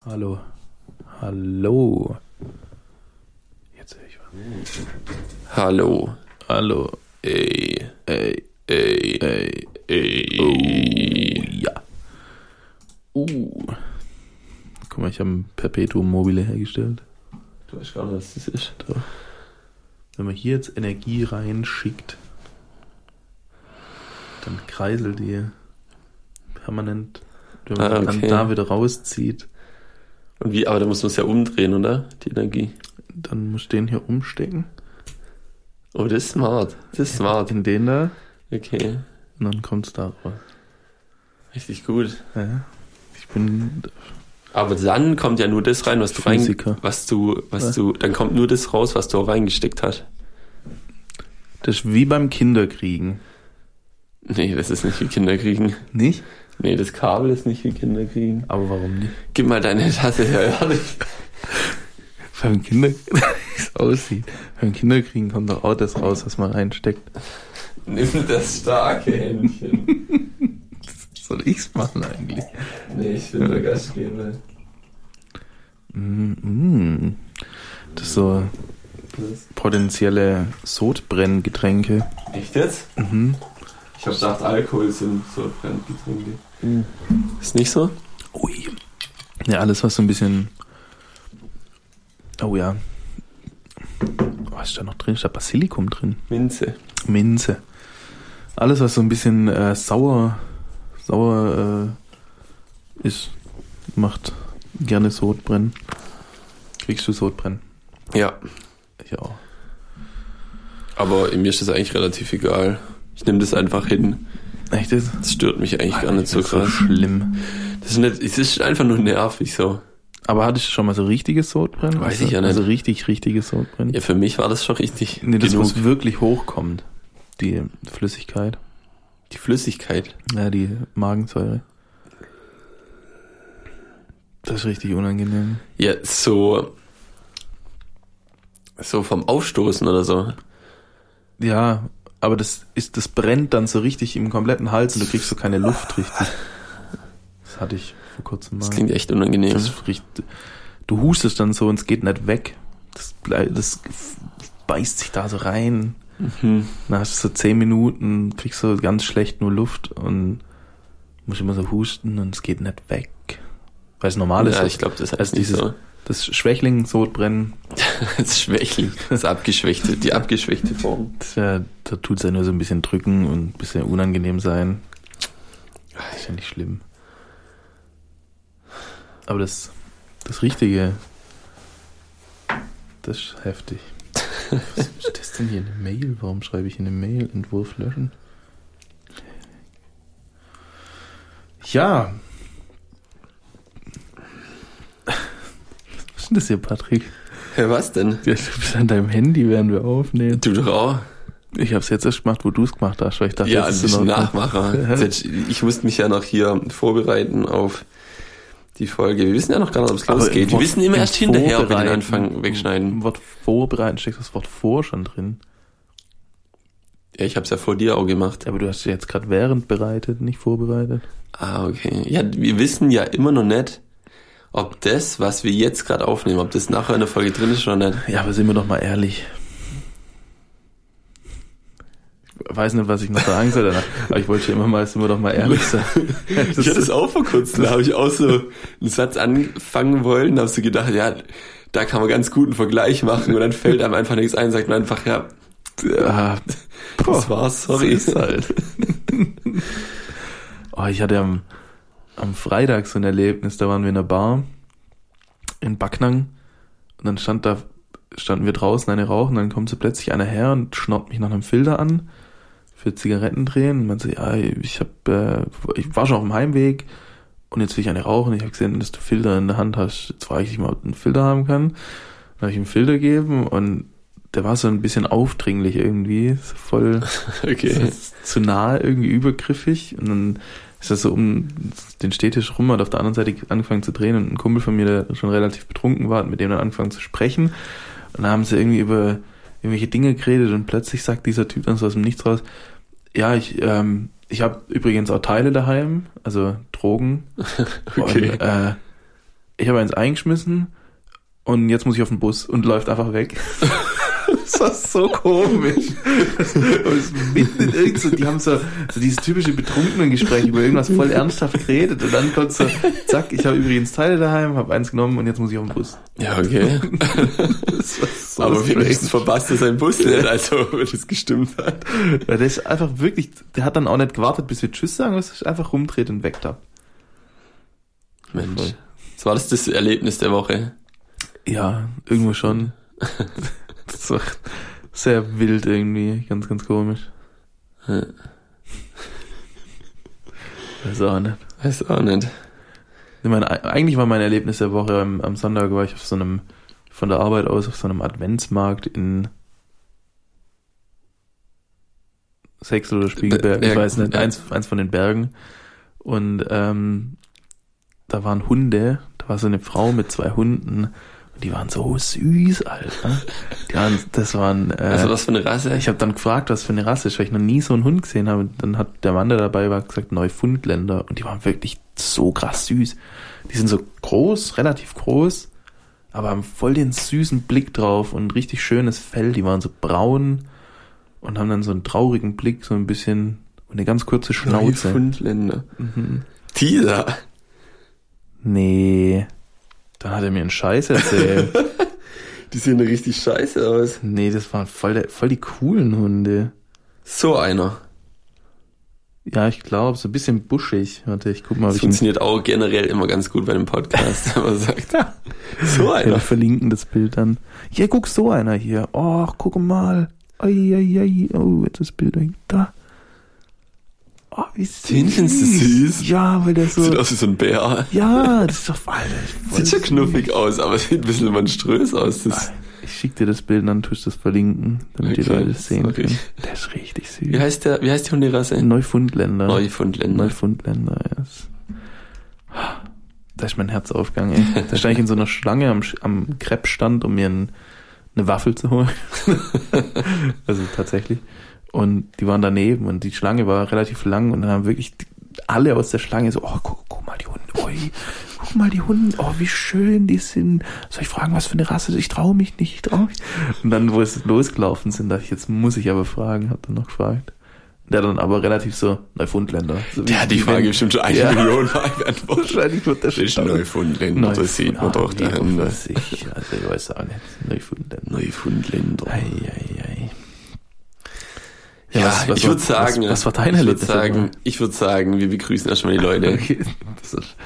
Hallo. Hallo. Jetzt höre ich was. Hallo. Hallo. Ey. Ey. Ey. Ey. Ey. Oh, ja. Guck mal, ich habe ein Perpetuum mobile hergestellt. Du weißt gar nicht, was das ist. Doch. Wenn man hier jetzt Energie reinschickt, dann kreiselt die permanent. Wenn man dann da wieder rauszieht. Und wie? Aber da muss man es ja umdrehen, oder? Die Energie. Dann muss ich den hier umstecken. Oh, das ist smart. Das ist smart. In den da. Okay. Und dann kommt es da raus. Richtig gut. Ja. Ich bin Aber dann kommt ja nur das rein, was du Physiker. dann kommt nur das raus, was du auch reingesteckt hast. Das ist wie beim Kinderkriegen. Nee, das ist nicht wie Kinderkriegen. Nicht? Nee, das Kabel ist nicht wie Kinderkriegen. Aber warum nicht? Gib mal deine Tasse her, ehrlich. Beim Kinderkriegen, wie es aussieht. Beim Kinderkriegen kommt doch auch das raus, was man reinsteckt. Nimm das starke Händchen. Soll ich's machen eigentlich? Nee, ich will der Gastgeber. Das ist so potenzielle Sodbrenngetränke. Echt jetzt? Mhm. Ich hab gedacht, Alkohol sind so Brenngetränke. Ist nicht so? Ui. Ja, alles was so ein bisschen... Oh ja. Was ist da noch drin? Ist da Basilikum drin? Minze. Alles was so ein bisschen sauer ist, macht gerne Sodbrennen. Kriegst du Sodbrennen? Ja. Ich auch. Aber mir ist das eigentlich relativ egal. Ich nehme das einfach hin. Echt jetzt? Das stört mich eigentlich gar nicht so krass. So schlimm. Es ist einfach nur nervig so. Aber hattest du schon mal so richtiges Sodbrennen? Weiß ich ja nicht. Also richtiges Sodbrennen? Ja, für mich war das schon richtig. Nee, das genug. muss wirklich hochkommt. Die Flüssigkeit. Die Flüssigkeit. Ja, die Magensäure. Das ist richtig unangenehm. Ja, so vom Aufstoßen oder so. Ja, aber das brennt dann so richtig im kompletten Hals und du kriegst so keine Luft richtig. Das hatte ich vor kurzem mal. Das klingt echt unangenehm. Du hustest dann so und es geht nicht weg. Das beißt sich da so rein. Mhm. Dann hast du so 10 Minuten, kriegst du ganz schlecht nur Luft und musst immer so husten und es geht nicht weg. Weil es normal ist. Ja, ich glaube, das heißt nicht so. Das Schwächling-Sodbrennen. Das Schwächling. Das abgeschwächte, die abgeschwächte Form. Da tut es ja nur so ein bisschen drücken und ein bisschen unangenehm sein. Das ist ja nicht schlimm. Aber das Richtige, das ist heftig. Was ist das denn hier in der Mail? Warum schreibe ich in der Mail Entwurf löschen? Ja. Was ist denn das hier, Patrick? Ja, was denn? Du bist an deinem Handy, während wir aufnehmen. Du doch auch. Ich hab's jetzt erst gemacht, wo du es gemacht hast, weil ich dachte, Ja, das ein ist bisschen noch Nachmacher. Ich musste mich ja noch hier vorbereiten auf die Folge. Wir wissen ja noch gar nicht, ob es losgeht. Wir wissen immer erst hinterher, ob wir den Anfang wegschneiden. Im Wort vorbereiten steckt das Wort vor schon drin. Ja, ich hab's ja vor dir auch gemacht. Aber du hast ja jetzt gerade während bereitet, nicht vorbereitet. Ah, okay. Ja, wir wissen ja immer noch nicht, ob das, was wir jetzt gerade aufnehmen, ob das nachher in der Folge drin ist oder nicht. Ja, aber sind wir doch mal ehrlich. Ich weiß nicht, was ich noch sagen soll danach, aber ich wollte ja immer mal, sind wir doch mal ehrlich sein. Ich hatte es auch vor kurzem, da habe ich auch so einen Satz anfangen wollen, da habe so gedacht, ja, da kann man ganz gut einen Vergleich machen und dann fällt einem einfach nichts ein, sagt man einfach, ja, das war's, sorry. Ist halt. Ich hatte am Freitag so ein Erlebnis, da waren wir in einer Bar in Backnang und dann standen wir draußen eine rauchen, dann kommt so plötzlich einer her und schnaubt mich nach einem Filter an für Zigaretten drehen und man so, ja, ich war schon auf dem Heimweg und jetzt will ich eine rauchen, ich habe gesehen, dass du Filter in der Hand hast, jetzt frage ich dich mal, ob du einen Filter haben kann. Dann habe ich ihm einen Filter gegeben und der war so ein bisschen aufdringlich irgendwie, so voll Okay. zu nah, irgendwie übergriffig und dann ist er so um den Stehtisch rum, hat auf der anderen Seite angefangen zu drehen und ein Kumpel von mir, der schon relativ betrunken war, hat mit dem dann angefangen zu sprechen und dann haben sie irgendwie über irgendwelche Dinge geredet und plötzlich sagt dieser Typ dann so aus dem Nichts raus, ja, ich habe übrigens auch Teile daheim, also Drogen. Okay. Und ich habe eins eingeschmissen und jetzt muss ich auf den Bus und läuft einfach weg. Das war so komisch. Und mitten in irgend so, die haben so dieses typische betrunkenen Gespräch über irgendwas voll ernsthaft geredet und dann kommt so, zack, ich habe übrigens Teile daheim, habe eins genommen und jetzt muss ich auf den Bus. Ja, okay. Das war so Aber wenigstens verpasst er seinen Bus nicht, also wenn es gestimmt hat. Ja, der ist einfach wirklich, der hat dann auch nicht gewartet, bis wir Tschüss sagen, es ist einfach rumdreht und weg da. Mensch. So war das Erlebnis der Woche? Ja, irgendwo schon. Das war sehr wild irgendwie, ganz, ganz komisch. Ja. Weiß auch nicht. Weiß auch nicht. Ich meine, eigentlich war mein Erlebnis der Woche, am Sonntag war ich auf so einem, von der Arbeit aus, auf so einem Adventsmarkt in Sechsel oder Spiegelberg, ich weiß nicht, eins von den Bergen. Und da waren Hunde, da war so eine Frau mit 2 Hunden. Die waren so süß, Alter. Das waren. Also was für eine Rasse? Ich habe dann gefragt, was für eine Rasse ist, weil ich noch nie so einen Hund gesehen habe. Dann hat der Mann, der dabei war, gesagt Neufundländer. Und die waren wirklich so krass süß. Die sind so groß, relativ groß, aber haben voll den süßen Blick drauf und richtig schönes Fell. Die waren so braun und haben dann so einen traurigen Blick, so ein bisschen und eine ganz kurze Schnauze. Neufundländer. Mhm. Dieser. Nee. Dann hat er mir einen Scheiß erzählt. Die sehen richtig scheiße aus. Nee, das waren voll die coolen Hunde. So einer. Ja, ich glaube, so ein bisschen buschig. Warte, ich guck mal. Das funktioniert auch generell immer ganz gut bei einem Podcast, wenn man sagt, so einer. Wir verlinken das Bild dann. Ja, guck, so einer hier. Oh, guck mal. Ai. Oh, jetzt das Bild da. Oh, wie süß. Den findest du süß? Ja, weil der so... Sieht aus wie so ein Bär. Ja, das ist doch... Alter, sieht schon knuffig aus, aber sieht ein bisschen monströs aus. Das ich schick dir das Bild und dann tust du das verlinken, damit die Leute das sehen können. Der ist richtig süß. Wie heißt die Hunderasse? Neufundländer. Neufundländer, yes. Da ist mein Herz aufgegangen, ey. Da stand ich in so einer Schlange am Crepe-Stand, um mir eine Waffel zu holen. Also tatsächlich. Und die waren daneben und die Schlange war relativ lang und dann haben wirklich alle aus der Schlange so, oh, guck mal die Hunde, oi, guck mal die Hunde, oh, wie schön die sind. Soll ich fragen, was für eine Rasse? Ich traue mich nicht. Und dann, wo es losgelaufen sind, dachte ich, jetzt muss ich aber fragen, hab dann noch gefragt. Der dann aber relativ so, Neufundländer. So der hat die Frage bestimmt schon 1 Million Mal beantwortet. Wahrscheinlich wird der schon. Das ist Neufundländer, das sieht man doch daheim. Also ich weiß auch nicht. Neufundländer. Ei. Ja, was ich würde sagen, was war dein Erlebnis? Ich würde sagen, wir begrüßen erstmal die Leute. Okay. Das ist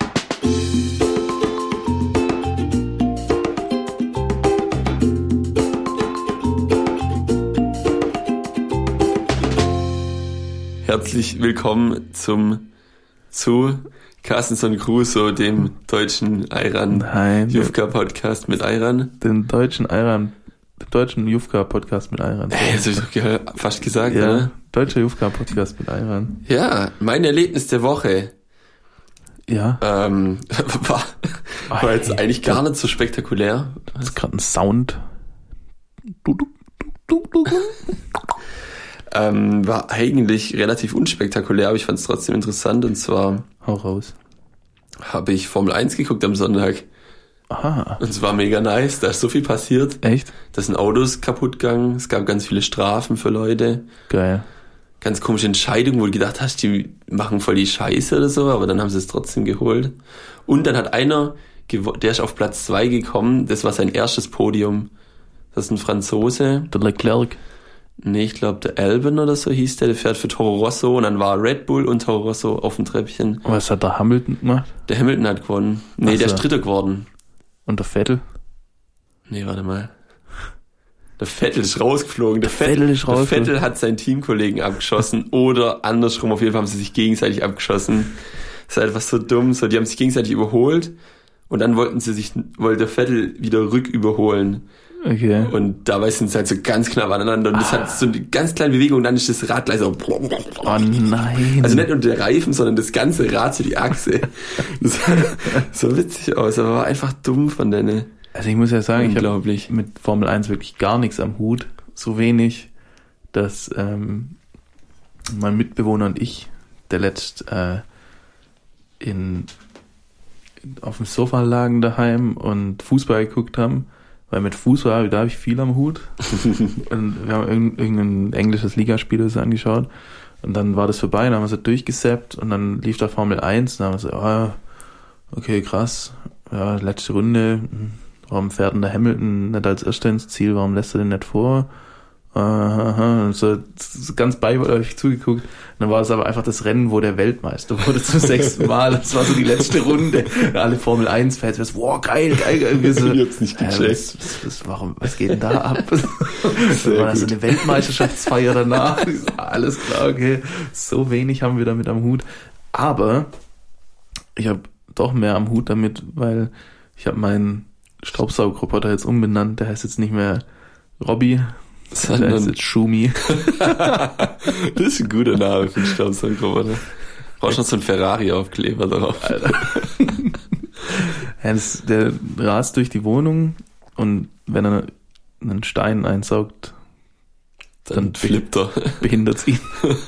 Herzlich willkommen zu Carstenson Crusoe, dem deutschen Ayran Jufka Podcast mit Ayran. Den deutschen Jufka Podcast mit Ayran. Das habe ich doch fast gesagt, ja, oder? Deutscher Jufka Podcast mit Ayran. Ja, mein Erlebnis der Woche. Ja. War jetzt eigentlich gar nicht so spektakulär. Das ist gerade ein Sound. War eigentlich relativ unspektakulär, aber ich fand es trotzdem interessant. Und zwar hau raus. Habe ich Formel 1 geguckt am Sonntag. Aha. Und es war mega nice, da ist so viel passiert. Echt? Da sind Autos kaputt gegangen, es gab ganz viele Strafen für Leute. Geil. Ganz komische Entscheidungen, wo du gedacht hast, die machen voll die Scheiße oder so, aber dann haben sie es trotzdem geholt. Und dann hat einer, der ist auf Platz 2 gekommen, das war sein erstes Podium. Das ist ein Franzose. Der Leclerc. Nee, ich glaube der Albon oder so hieß der fährt für Toro Rosso und dann war Red Bull und Toro Rosso auf dem Treppchen. Was hat der Hamilton gemacht? Der Hamilton hat gewonnen. Nee, der ist Dritter geworden. Und der Vettel? Nee, warte mal. Der Vettel ist rausgeflogen. Der Vettel hat seinen Teamkollegen abgeschossen oder andersrum, auf jeden Fall haben sie sich gegenseitig abgeschossen. Das ist einfach so dumm. So, die haben sich gegenseitig überholt und dann wollte der Vettel wieder rücküberholen. Okay. Und dabei sind sie halt so ganz knapp aneinander und das hat so eine ganz kleine Bewegung und dann ist das Rad gleich so. Oh nein. Also nicht nur der Reifen, sondern das ganze Rad zu die Achse. Das sah so witzig aus, aber war einfach dumm von denen. Also ich muss ja sagen, ich habe mit Formel 1 wirklich gar nichts am Hut. So wenig, dass mein Mitbewohner und ich, der letzt in auf dem Sofa lagen daheim und Fußball geguckt haben, weil mit Fußball, da habe ich viel am Hut. Und wir haben irgendein englisches Ligaspiel angeschaut und dann war das vorbei, dann haben wir so durchgesappt und dann lief da Formel 1 und dann haben wir so, okay, krass, ja, letzte Runde, warum fährt denn der Hamilton nicht als Erster ins Ziel, warum lässt er den nicht vor? So ganz beiläufig zugeguckt. Und dann war es aber einfach das Rennen, wo der Weltmeister wurde zum 6. Mal. Das war so die letzte Runde. Alle Formel 1-Fans, wow, geil. Wir so, ich hab's nicht gecheckt. Was geht denn da ab? War das so eine Weltmeisterschaftsfeier danach? Alles klar, okay. So wenig haben wir damit am Hut. Aber ich habe doch mehr am Hut damit, weil ich habe meinen Staubsaugerroboter jetzt umbenannt. Der heißt jetzt nicht mehr Robby, der heißt jetzt Schumi. Das ist ein guter Name für den Staubsaugerroboter. Brauchst noch so einen Ferrari-Aufkleber darauf. Alter. Ja, der rast durch die Wohnung und wenn er einen Stein einsaugt, dann flippt er. Behindert's ihn.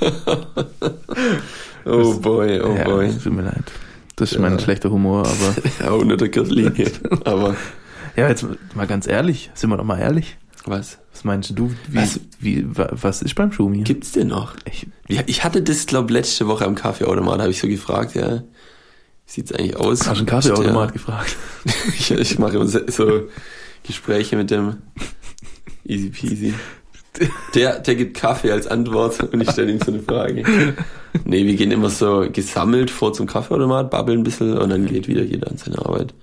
Oh boy. Tut mir leid. Das ist mein schlechter Humor, aber... Ja, unter der Gürtellinie. Aber... Ja, jetzt mal ganz ehrlich. Sind wir doch mal ehrlich. Was meinst du? Was ist beim Schumi? Gibt's den noch? Ich hatte das, glaube letzte Woche am Kaffeeautomat, habe ich so gefragt, ja. Wie sieht's eigentlich aus? Hast du einen Kaffeeautomat gefragt? ich mache immer so Gespräche mit dem easy peasy. Der gibt Kaffee als Antwort und ich stelle ihm so eine Frage. Nee, wir gehen immer so gesammelt vor zum Kaffeeautomat, babbeln ein bisschen und dann geht wieder jeder an seine Arbeit.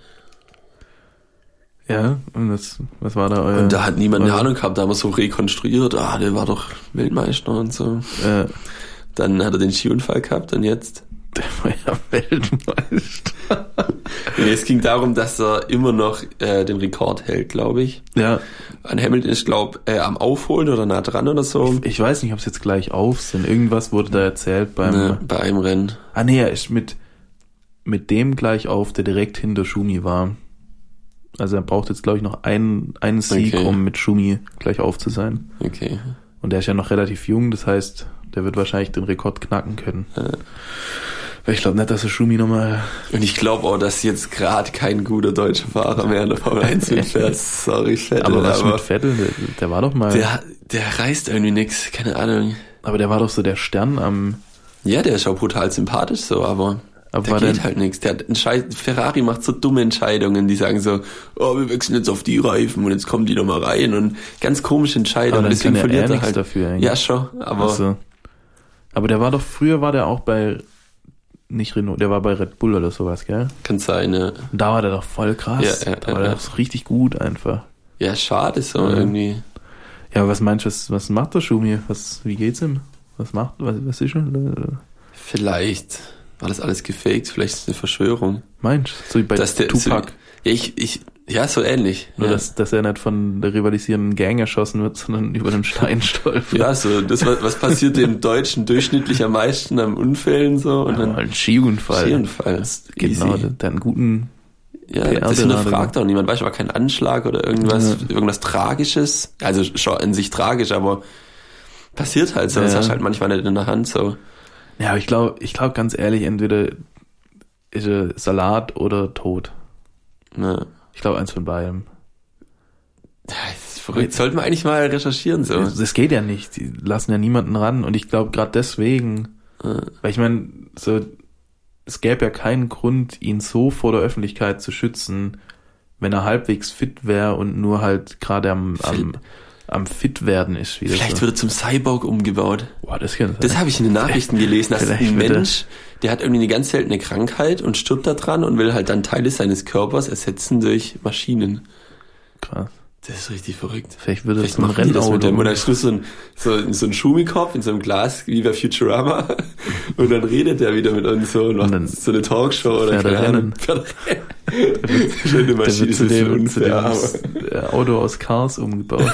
Ja, und was war da euer... Und da hat niemand eine Ahnung gehabt, da haben wir so rekonstruiert, der war doch Weltmeister und so. Dann hat er den Skiunfall gehabt und jetzt... Der war ja Weltmeister. Nee, es ging darum, dass er immer noch den Rekord hält, glaube ich. Ja. An Hamilton ist, glaube ich, am Aufholen oder nah dran oder so. Ich weiß nicht, ob es jetzt gleich auf sind. Irgendwas wurde da erzählt bei einem Rennen. Nee, er ist mit dem gleich auf, der direkt hinter Schumi war. Also er braucht jetzt, glaube ich, noch einen Sieg, um mit Schumi gleich auf zu sein. Okay. Und der ist ja noch relativ jung, das heißt, der wird wahrscheinlich den Rekord knacken können. Ja. Weil ich glaube nicht, dass der Schumi nochmal... Und ich glaube auch, dass jetzt gerade kein guter deutscher Fahrer mehr in der Formel 1 mitfährt. Sorry, Vettel. Aber was mit Vettel? Der war doch mal... Der reißt irgendwie nix, keine Ahnung. Aber der war doch so der Stern am... Ja, der ist auch brutal sympathisch so, aber da geht halt nichts. Ferrari macht so dumme Entscheidungen, die sagen so, wir wechseln jetzt auf die Reifen und jetzt kommen die noch mal rein und ganz komische Entscheidungen. Aber deswegen verliert er halt dafür eigentlich. Ja, schon, aber... Also, aber der war doch, früher war der auch bei, nicht Renault, der war bei Red Bull oder sowas, gell? Kann sein, ja. Und da war der doch voll krass. Ja, da war der doch richtig gut einfach. Ja, schade so irgendwie. Ja, aber was meinst du, was macht der Schumi? Wie geht's ihm? Was ist er? Vielleicht war das alles gefaked, vielleicht ist es eine Verschwörung. Meinst du? So wie bei Tupac. So ähnlich. Nur, dass er nicht von der rivalisierenden Gang erschossen wird, sondern über den Stein stolpert. Ja, so, was passiert dem Deutschen durchschnittlich am meisten an Unfällen so? Und dann ein Skiunfall. Genau, der hat einen guten... Ja, das hinterfragt auch niemand. Weißt du, war kein Anschlag oder irgendwas Tragisches. Also schon in sich tragisch, aber passiert halt so. Das hast du halt manchmal nicht in der Hand so. Ja, aber ich glaube ganz ehrlich, entweder ist er Salat oder tot. Ja. Ich glaube, eins von beidem. Das ist verrückt. Sollten wir eigentlich mal recherchieren so. Das geht ja nicht. Die lassen ja niemanden ran. Und ich glaube gerade deswegen, weil ich meine, so, es gäbe ja keinen Grund, ihn so vor der Öffentlichkeit zu schützen, wenn er halbwegs fit wäre und nur halt gerade am fit werden ist. Vielleicht wird er zum Cyborg umgebaut. Boah, das kann sein. Das habe ich in den Nachrichten gelesen, dass ein Mensch, der hat irgendwie eine ganz seltene Krankheit und stirbt da dran und will halt dann Teile seines Körpers ersetzen durch Maschinen. Krass. Das ist richtig verrückt. Vielleicht wird das ein Rennauto. Und dann ist so ein Schumikopf in so einem Glas, wie bei Futurama. Und dann redet er wieder mit uns so und macht so eine Talkshow oder Rennen. Schöne Maschine, zu dem Auto aus Cars umgebaut.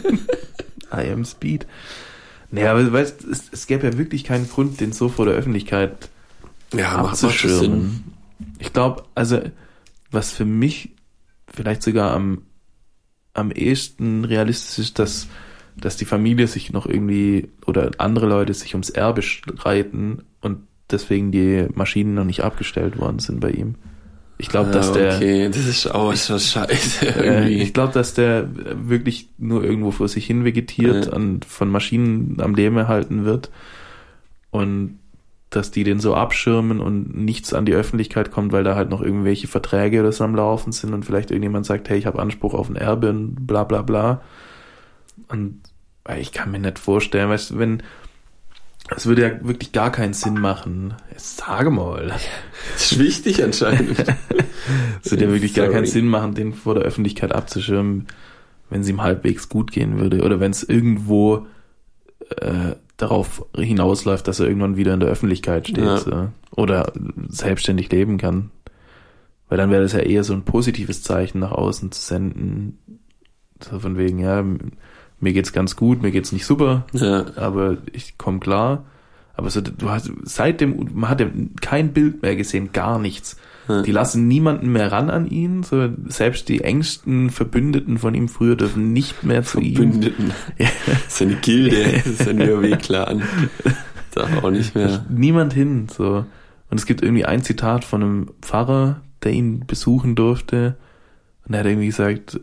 I am Speed. Naja, aber weißt, es gäbe ja wirklich keinen Grund, den so vor der Öffentlichkeit abzuschirmen. Ich glaube, also was für mich vielleicht sogar am ehesten realistisch ist, dass die Familie sich noch irgendwie oder andere Leute sich ums Erbe streiten und deswegen die Maschinen noch nicht abgestellt worden sind bei ihm. Ich glaube, dass der... Okay, das ist auch so scheiße irgendwie. Ich glaube, dass der wirklich nur irgendwo vor sich hin vegetiert und von Maschinen am Leben erhalten wird und dass die den so abschirmen und nichts an die Öffentlichkeit kommt, weil da halt noch irgendwelche Verträge oder so am Laufen sind und vielleicht irgendjemand sagt, hey, ich habe Anspruch auf ein Erbe und bla bla bla. Und ich kann mir nicht vorstellen, weißt du, es würde ja wirklich gar keinen Sinn machen. Jetzt sage mal. Das ist wichtig anscheinend. Es würde ja wirklich gar keinen Sinn machen, den vor der Öffentlichkeit abzuschirmen, wenn es ihm halbwegs gut gehen würde. Oder wenn es irgendwo darauf hinausläuft, dass er irgendwann wieder in der Öffentlichkeit steht. Ja. So. Oder selbstständig leben kann. Weil dann wäre das ja eher so ein positives Zeichen nach außen zu senden. So von wegen, ja, mir geht's ganz gut, mir geht's nicht super, aber ich komme klar. Aber so, man hat ja kein Bild mehr gesehen, gar nichts. Ja. Die lassen niemanden mehr ran an ihn, so, selbst die engsten Verbündeten von ihm früher dürfen nicht mehr zu ihm. Verbündeten? Ja. Seine Gilde, sein WoW-Clan. Darf auch nicht mehr. Niemand hin, so. Und es gibt irgendwie ein Zitat von einem Pfarrer, der ihn besuchen durfte, und er hat irgendwie gesagt,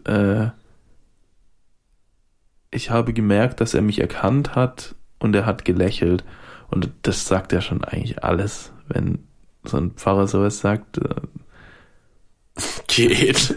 ich habe gemerkt, dass er mich erkannt hat und er hat gelächelt. Und das sagt ja schon eigentlich alles, wenn so ein Pfarrer sowas sagt. Geht.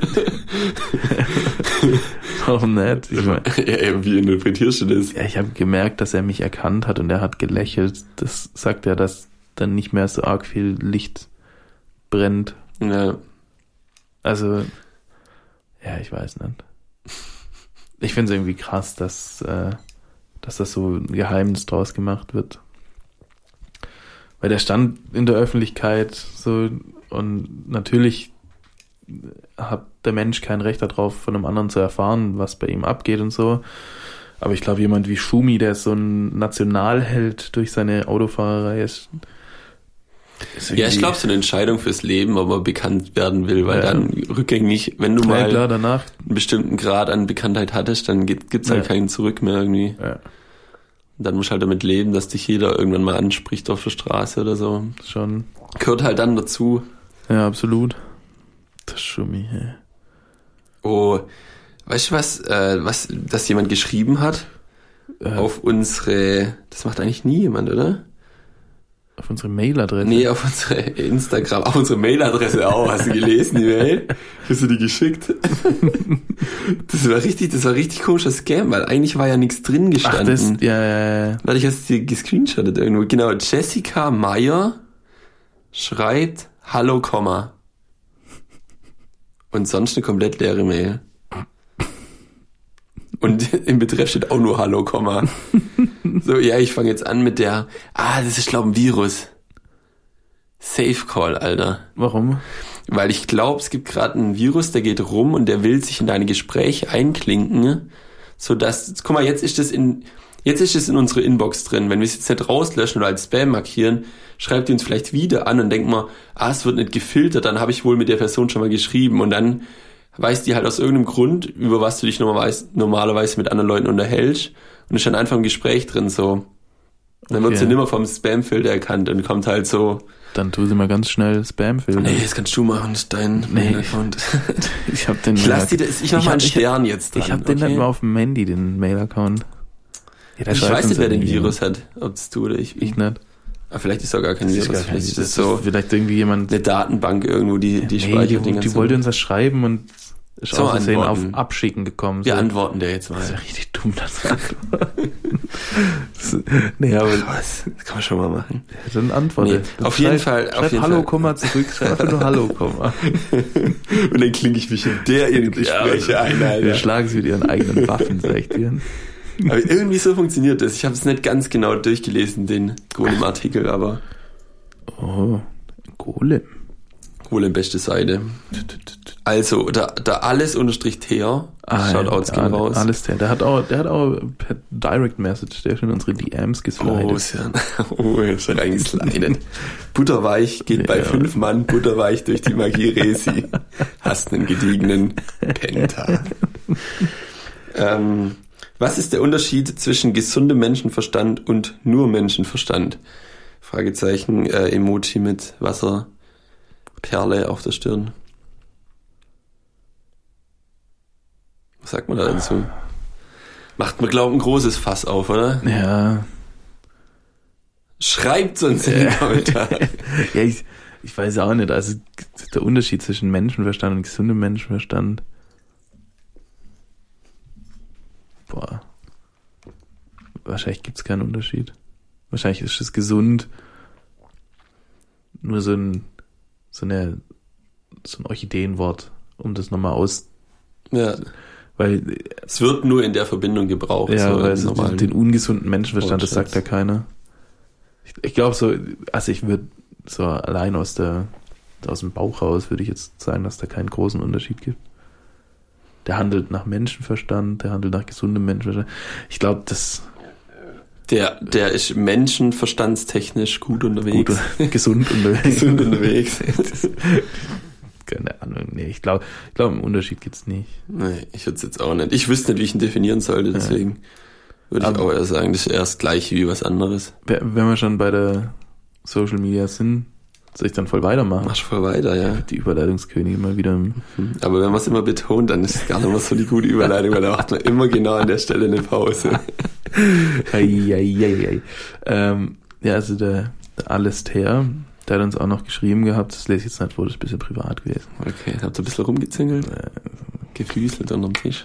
Warum nicht? Ich mein, ja, wie interpretierst du das? Ja, ich habe gemerkt, dass er mich erkannt hat und er hat gelächelt. Das sagt ja, dass dann nicht mehr so arg viel Licht brennt. Ja. Also, ja, ich weiß nicht. Ich finde es irgendwie krass, dass das so ein Geheimnis draus gemacht wird. Weil der stand in der Öffentlichkeit so und natürlich hat der Mensch kein Recht darauf, von einem anderen zu erfahren, was bei ihm abgeht und so. Aber ich glaube, jemand wie Schumi, der so ein Nationalheld durch seine Autofahrerei ist. Ja, ich glaube, so eine Entscheidung fürs Leben, ob man bekannt werden will, weil dann rückgängig, wenn du mal klar, danach einen bestimmten Grad an Bekanntheit hattest, dann gibt's halt keinen Zurück mehr irgendwie. Ja. Und dann musst du halt damit leben, dass dich jeder irgendwann mal anspricht auf der Straße oder so. Schon. Gehört halt dann dazu. Ja, absolut. Das Schumi, hey. Oh, weißt du was das jemand geschrieben hat? Auf unsere, das macht eigentlich nie jemand, oder? Auf unsere Mailadresse? Nee, auf unsere Instagram, auf unsere Mailadresse auch. Hast du gelesen, die Mail? Hast du die geschickt? Das war richtig komischer Scam, weil eigentlich war ja nichts drin gestanden. Ach, ja. Warte, ich hast die gescreenshottet irgendwo. Genau, Jessica Meyer schreibt Hallo, Komma. Und sonst eine komplett leere Mail. Und im Betreff steht auch nur Hallo, Komma. So, ja, ich fange jetzt an mit der, das ist, glaube ich, ein Virus. Safe Call, Alter. Warum? Weil ich glaube, es gibt gerade einen Virus, der geht rum und der will sich in deine Gespräche einklinken, sodass, guck mal, jetzt ist es in unsere Inbox drin. Wenn wir es jetzt nicht rauslöschen oder als Spam markieren, schreibt die uns vielleicht wieder an und denkt mal, es wird nicht gefiltert, dann habe ich wohl mit der Person schon mal geschrieben und dann weiß die halt aus irgendeinem Grund, über was du dich normalerweise mit anderen Leuten unterhältst und ist dann einfach im Gespräch drin so. Dann wird sie nimmer vom Spam-Filter erkannt und kommt halt so. Dann tu sie mal ganz schnell Spam-Filter. Nee, das kannst du machen, das ist dein Mail-Account. Ich hab den. Ich mach mal einen Stern jetzt dran. Ich hab den nicht mal auf dem Handy, den Mail-Account. Ja, ich weiß nicht, wer den Virus hat. Ob es du oder ich. Ich nicht. Aber vielleicht ist doch gar kein Virus. Vielleicht ist das so. Vielleicht irgendwie jemand. Eine Datenbank irgendwo, die speichert den ganzen. Die wollte uns das schreiben und ist so aus Versehen auf Abschicken gekommen. Wir antworten der jetzt mal. Das ist ja richtig dumm, nee, aber das kann man schon mal machen. Ja, dann antworte. Nee, auf jeden Fall. Hallo, Komma zurück. Schreib einfach nur Hallo, Komma. Und dann klinge ich mich in der Gespräche ein, Alter. Wir schlagen sie mit ihren eigenen Waffen, sag ich dir. Aber irgendwie so funktioniert das. Ich habe es nicht ganz genau durchgelesen, den Golem-Artikel, aber... Oh, Golem. Golem, beste Seite. Also, da alles_Teer, Shoutouts gehen raus. Alles Teer. Der hat auch per Direct Message, der schon unsere DMs geslidet. Ist ja reingeslidet. Butterweich geht bei 5 Mann butterweich durch die Magie-Resi. Hast einen gediegenen Penta. Was ist der Unterschied zwischen gesundem Menschenverstand und nur Menschenverstand? Fragezeichen, Emoji mit Wasserperle auf der Stirn. Was sagt man da dazu? Macht mir, glaube ich, ein großes Fass auf, oder? Ja. Schreibt uns in die Kommentare. Ja, ich weiß auch nicht. Also der Unterschied zwischen Menschenverstand und gesundem Menschenverstand. Boah. Wahrscheinlich gibt's keinen Unterschied. Wahrscheinlich ist es gesund. Nur so ein Orchideenwort, um das nochmal Ja. weil Es wird nur in der Verbindung gebraucht. ja, so weil im normalen den ungesunden Menschenverstand, das sagt Wortschatz. ja keiner. Ich glaube so, also ich würde so allein aus dem Bauch raus würde ich jetzt sagen, dass da keinen großen Unterschied gibt. Der handelt nach Menschenverstand, der handelt nach gesundem Menschenverstand. Ich glaube, das Der ist menschenverstandstechnisch gut unterwegs. gesund unterwegs. Gesund unterwegs. Keine Ahnung, nee, ich glaube, einen Unterschied gibt's nicht. Nee, ich würde es jetzt auch nicht. Ich wüsste nicht, wie ich ihn definieren sollte, deswegen würde ich Aber- auch eher sagen, das ist erst das Gleiche wie was anderes. Wenn wir schon bei der Social Media sind, soll ich dann voll weitermachen? Machst voll weiter, ja. Die Überleitungskönige mal wieder im Aber wenn man es immer betont, dann ist es gar nicht mehr so die gute Überleitung, weil da macht man immer genau an der Stelle eine Pause. Eieieiei. Ja, also der Alistair, der hat uns auch noch geschrieben gehabt, das lese ich jetzt nicht vor, das ist ein bisschen privat gewesen. Okay, habt ihr ein bisschen rumgezingelt? Gefüßelt unterm Tisch.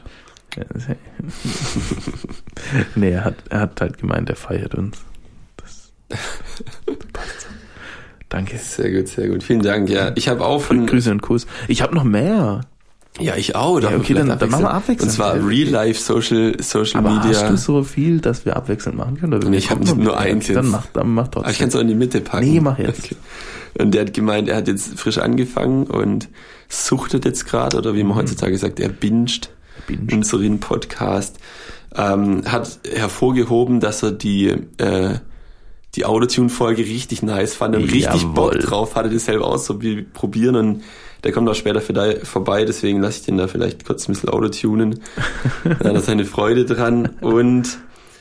Nee, er hat halt gemeint, er feiert uns. Das passt so. Danke. Sehr gut, sehr gut. Vielen Dank, ja. Ich habe auch von... Grüße und Kuss. Ich habe noch mehr. Ja, ich auch. Ja, okay, dann machen wir abwechselnd. Und zwar Real-Life Social Aber Media. hast du so viel, dass wir abwechselnd machen können? Oder Nee, ich habe nur eins jetzt. Dann mach trotzdem. Aber ich kann es auch in die Mitte packen. Nee, mach jetzt. Okay. Und der hat gemeint, er hat jetzt frisch angefangen und suchtet jetzt gerade, oder wie man heutzutage sagt, er binscht unseren Podcast. Hat hervorgehoben, dass er die Autotune-Folge richtig nice fand und richtig Bock drauf hatte, das selber auszuprobieren. Und der kommt auch später vorbei, deswegen lasse ich den da vielleicht kurz ein bisschen autotunen. Da hat er seine Freude dran. Und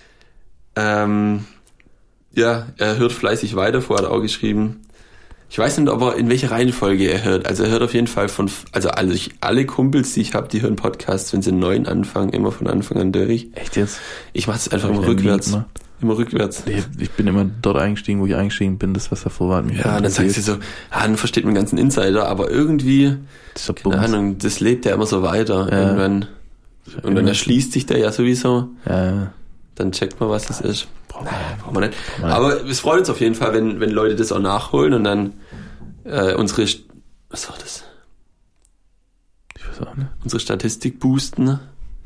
ja, er hört fleißig weiter, vorher hat er auch geschrieben. Ich weiß nicht, ob er in welcher Reihenfolge er hört. Also er hört auf jeden Fall alle Kumpels, die ich habe, die hören Podcasts, wenn sie einen neuen anfangen, immer von Anfang an durch. Echt jetzt? Ich mache es einfach immer rückwärts. Immer rückwärts. Ich bin immer dort eingestiegen, wo ich eingestiegen bin, das was davor war. Ja, und dann sagst du so, dann versteht man den ganzen Insider, aber irgendwie, keine Ahnung, das lebt ja immer so weiter. Ja. Irgendwann. Und dann erschließt sich der ja sowieso. Ja. Dann checkt man, was das ist. Braucht man nicht. Aber es freut uns auf jeden Fall, wenn Leute das auch nachholen und dann was war das? Ich weiß auch nicht. Unsere Statistik boosten. Was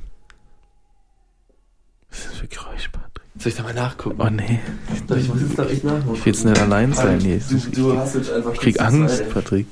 ist das für Geräusch, Patrick? Soll ich da mal nachgucken? Oh nee. Ich muss jetzt da echt nachgucken. Ich will jetzt nicht allein sein. Nee, Du hast jetzt einfach... ich krieg Angst, Patrick.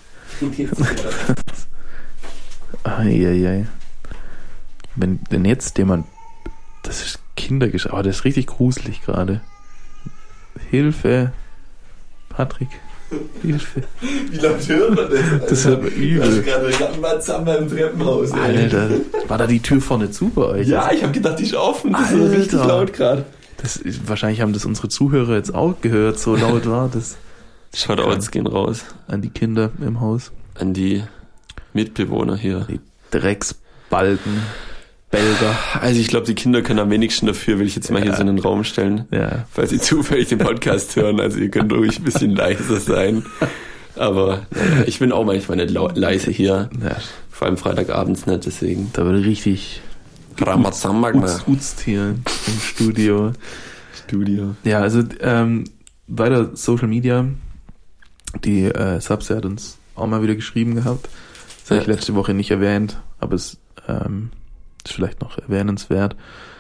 Eieiei. Wenn jetzt jemand... Das ist Kindergeschrei. Aber das ist richtig gruselig gerade. Hilfe. Patrick. Hilfe. Wie laut hört man das? Das hört man übel. gerade Rambazamba im Treppenhaus. Alter. War da die Tür vorne zu bei euch? Ja, ich habe gedacht, die ist offen. Das ist Alter. richtig laut gerade. Wahrscheinlich haben das unsere Zuhörer jetzt auch gehört. So laut war das. Shoutouts gehen raus. An die Kinder im Haus. An die Mitbewohner hier. Die Drecksbalken. Belger. Also ich glaube, die Kinder können am wenigsten dafür, will ich jetzt mal hier so in den Raum stellen. Ja. Falls sie zufällig den Podcast hören, also ihr könnt ruhig ein bisschen leiser sein. Aber naja, ich bin auch manchmal nicht leise hier. Ja. Vor allem Freitagabends nicht, deswegen. Da wurde richtig Rambazamba Utzt hier im Studio. Ja, also weiter Social Media. Die Subse hat uns auch mal wieder geschrieben gehabt. Das habe ich letzte Woche nicht erwähnt, aber es ist vielleicht noch erwähnenswert.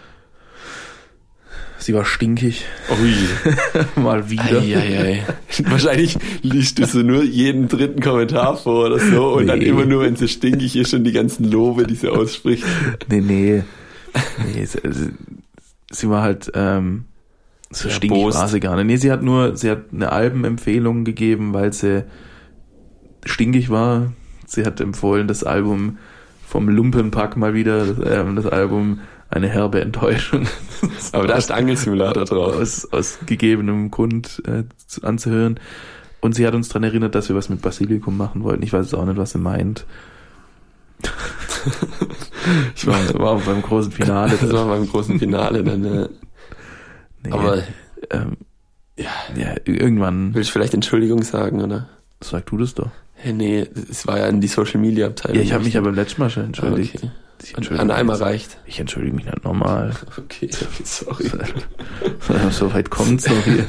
Sie war stinkig. Ui. Mal wieder. Eieiei. Wahrscheinlich liest du so nur jeden dritten Kommentar vor oder so und dann immer nur, wenn sie stinkig ist und die ganzen Lobe, die sie ausspricht. Nee, sie war halt so ja, stinkig Bost. war sie gar nicht. Nee, sie hat eine Albenempfehlung gegeben, weil sie stinkig war. Sie hat empfohlen, das Album vom Lumpenpack mal wieder, das Album Eine herbe Enttäuschung. Aber da ist Angelsimulator drauf. Aus gegebenem Grund anzuhören. Und sie hat uns daran erinnert, dass wir was mit Basilikum machen wollten. Ich weiß auch nicht, was sie meint. Ich war beim großen Finale. Das war beim großen Finale dann. Nee, aber ja, irgendwann. Willst du vielleicht Entschuldigung sagen, oder? Sag du das doch. Hey, nee, es war ja in die Social Media Abteilung. Ja, ich habe mich aber letztes Mal schon entschuldigt. Okay. Ich entschuldige An mich einmal jetzt. reicht. Ich entschuldige mich nicht normal. Okay, sorry. So weit kommt's noch hier.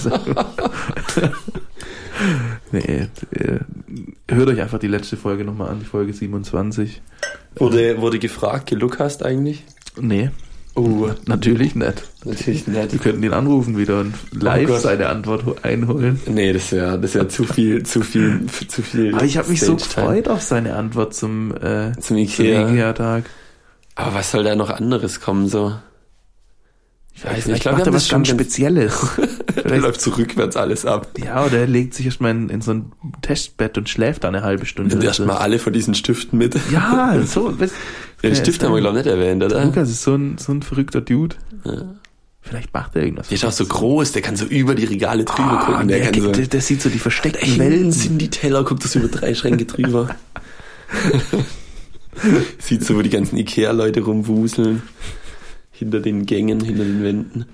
Nee, hört euch einfach die letzte Folge nochmal an, die Folge 27. Wurde gefragt, geluckt hast eigentlich? Nee. Oh, Natürlich nicht. natürlich nicht. Wir könnten ihn anrufen wieder und live seine Antwort einholen. Nee, das wäre zu viel. Aber ich habe mich so Stage-Time. gefreut auf seine Antwort zum Ikea. Ikea-Tag. Aber was soll da noch anderes kommen, so? Ich glaube, er was ganz Spezielles. Da läuft so rückwärts alles ab. Ja, oder er legt sich erstmal in so ein Testbett und schläft da eine halbe Stunde. Nimmt erstmal alle von diesen Stiften mit. Ja, so. Den Stift haben wir, glaube ich, nicht erwähnt, oder? Lukas ist so ein verrückter Dude. Ja. Vielleicht macht er irgendwas. Der ist auch so groß, der kann so über die Regale drüber gucken. Der sieht so die versteckten Welten. Sind die Teller, guckt das über 3 Schränke drüber. Sieht so, wo die ganzen Ikea-Leute rumwuseln. Hinter den Gängen, hinter den Wänden.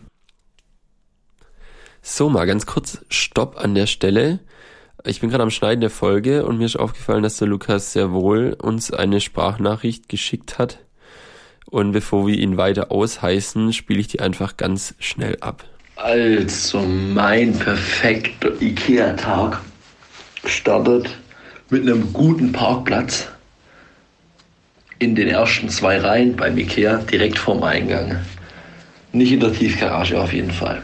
So, mal ganz kurz Stopp an der Stelle. Ich bin gerade am Schneiden der Folge und mir ist aufgefallen, dass der Lukas sehr wohl uns eine Sprachnachricht geschickt hat. Und bevor wir ihn weiter ausheißen, spiele ich die einfach ganz schnell ab. Also, mein perfekter Ikea-Tag startet mit einem guten Parkplatz in den ersten 2 Reihen beim Ikea, direkt vorm Eingang. Nicht in der Tiefgarage auf jeden Fall.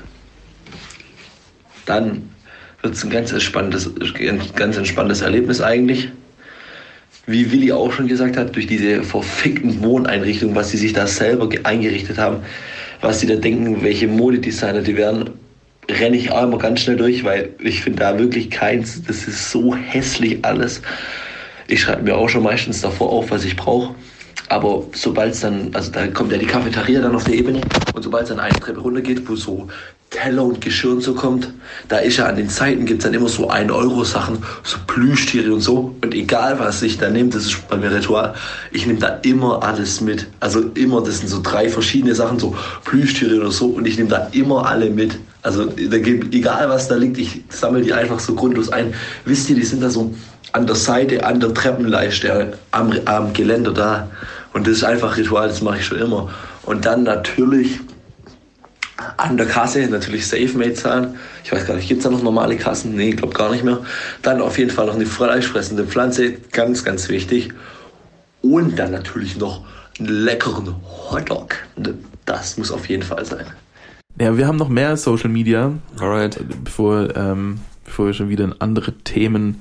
Dann wird es ein ganz entspanntes Erlebnis eigentlich. Wie Willi auch schon gesagt hat, durch diese verfickten Wohneinrichtungen, was sie sich da selber eingerichtet haben, was sie da denken, welche Modedesigner die werden, renne ich auch immer ganz schnell durch, weil ich finde da wirklich keins, das ist so hässlich alles. Ich schreibe mir auch schon meistens davor auf, was ich brauche. Aber sobald es dann, also da kommt ja die Cafeteria dann auf der Ebene und sobald es dann eine Treppe runter geht, wo so Teller und Geschirr und so kommt, da ist ja an den Seiten gibt es dann immer so 1-Euro-Sachen, so Plüschtiere und so. Und egal was ich da nehme, das ist bei mir Ritual, ich nehme da immer alles mit. Also immer, das sind so 3 verschiedene Sachen, so Plüschtiere oder so und ich nehme da immer alle mit. Also da geht, egal was da liegt, ich sammle die einfach so grundlos ein. Wisst ihr, die sind da so an der Seite, an der Treppenleiste, am Geländer da. Und das ist einfach Ritual, das mache ich schon immer. Und dann natürlich an der Kasse, natürlich Safe-Made zahlen. Ich weiß gar nicht, gibt es da noch normale Kassen? Nee, ich glaube gar nicht mehr. Dann auf jeden Fall noch eine fleischfressende Pflanze, ganz, ganz wichtig. Und dann natürlich noch einen leckeren Hotdog. Das muss auf jeden Fall sein. Ja, wir haben noch mehr Social Media. Alright. Bevor wir schon wieder in andere Themen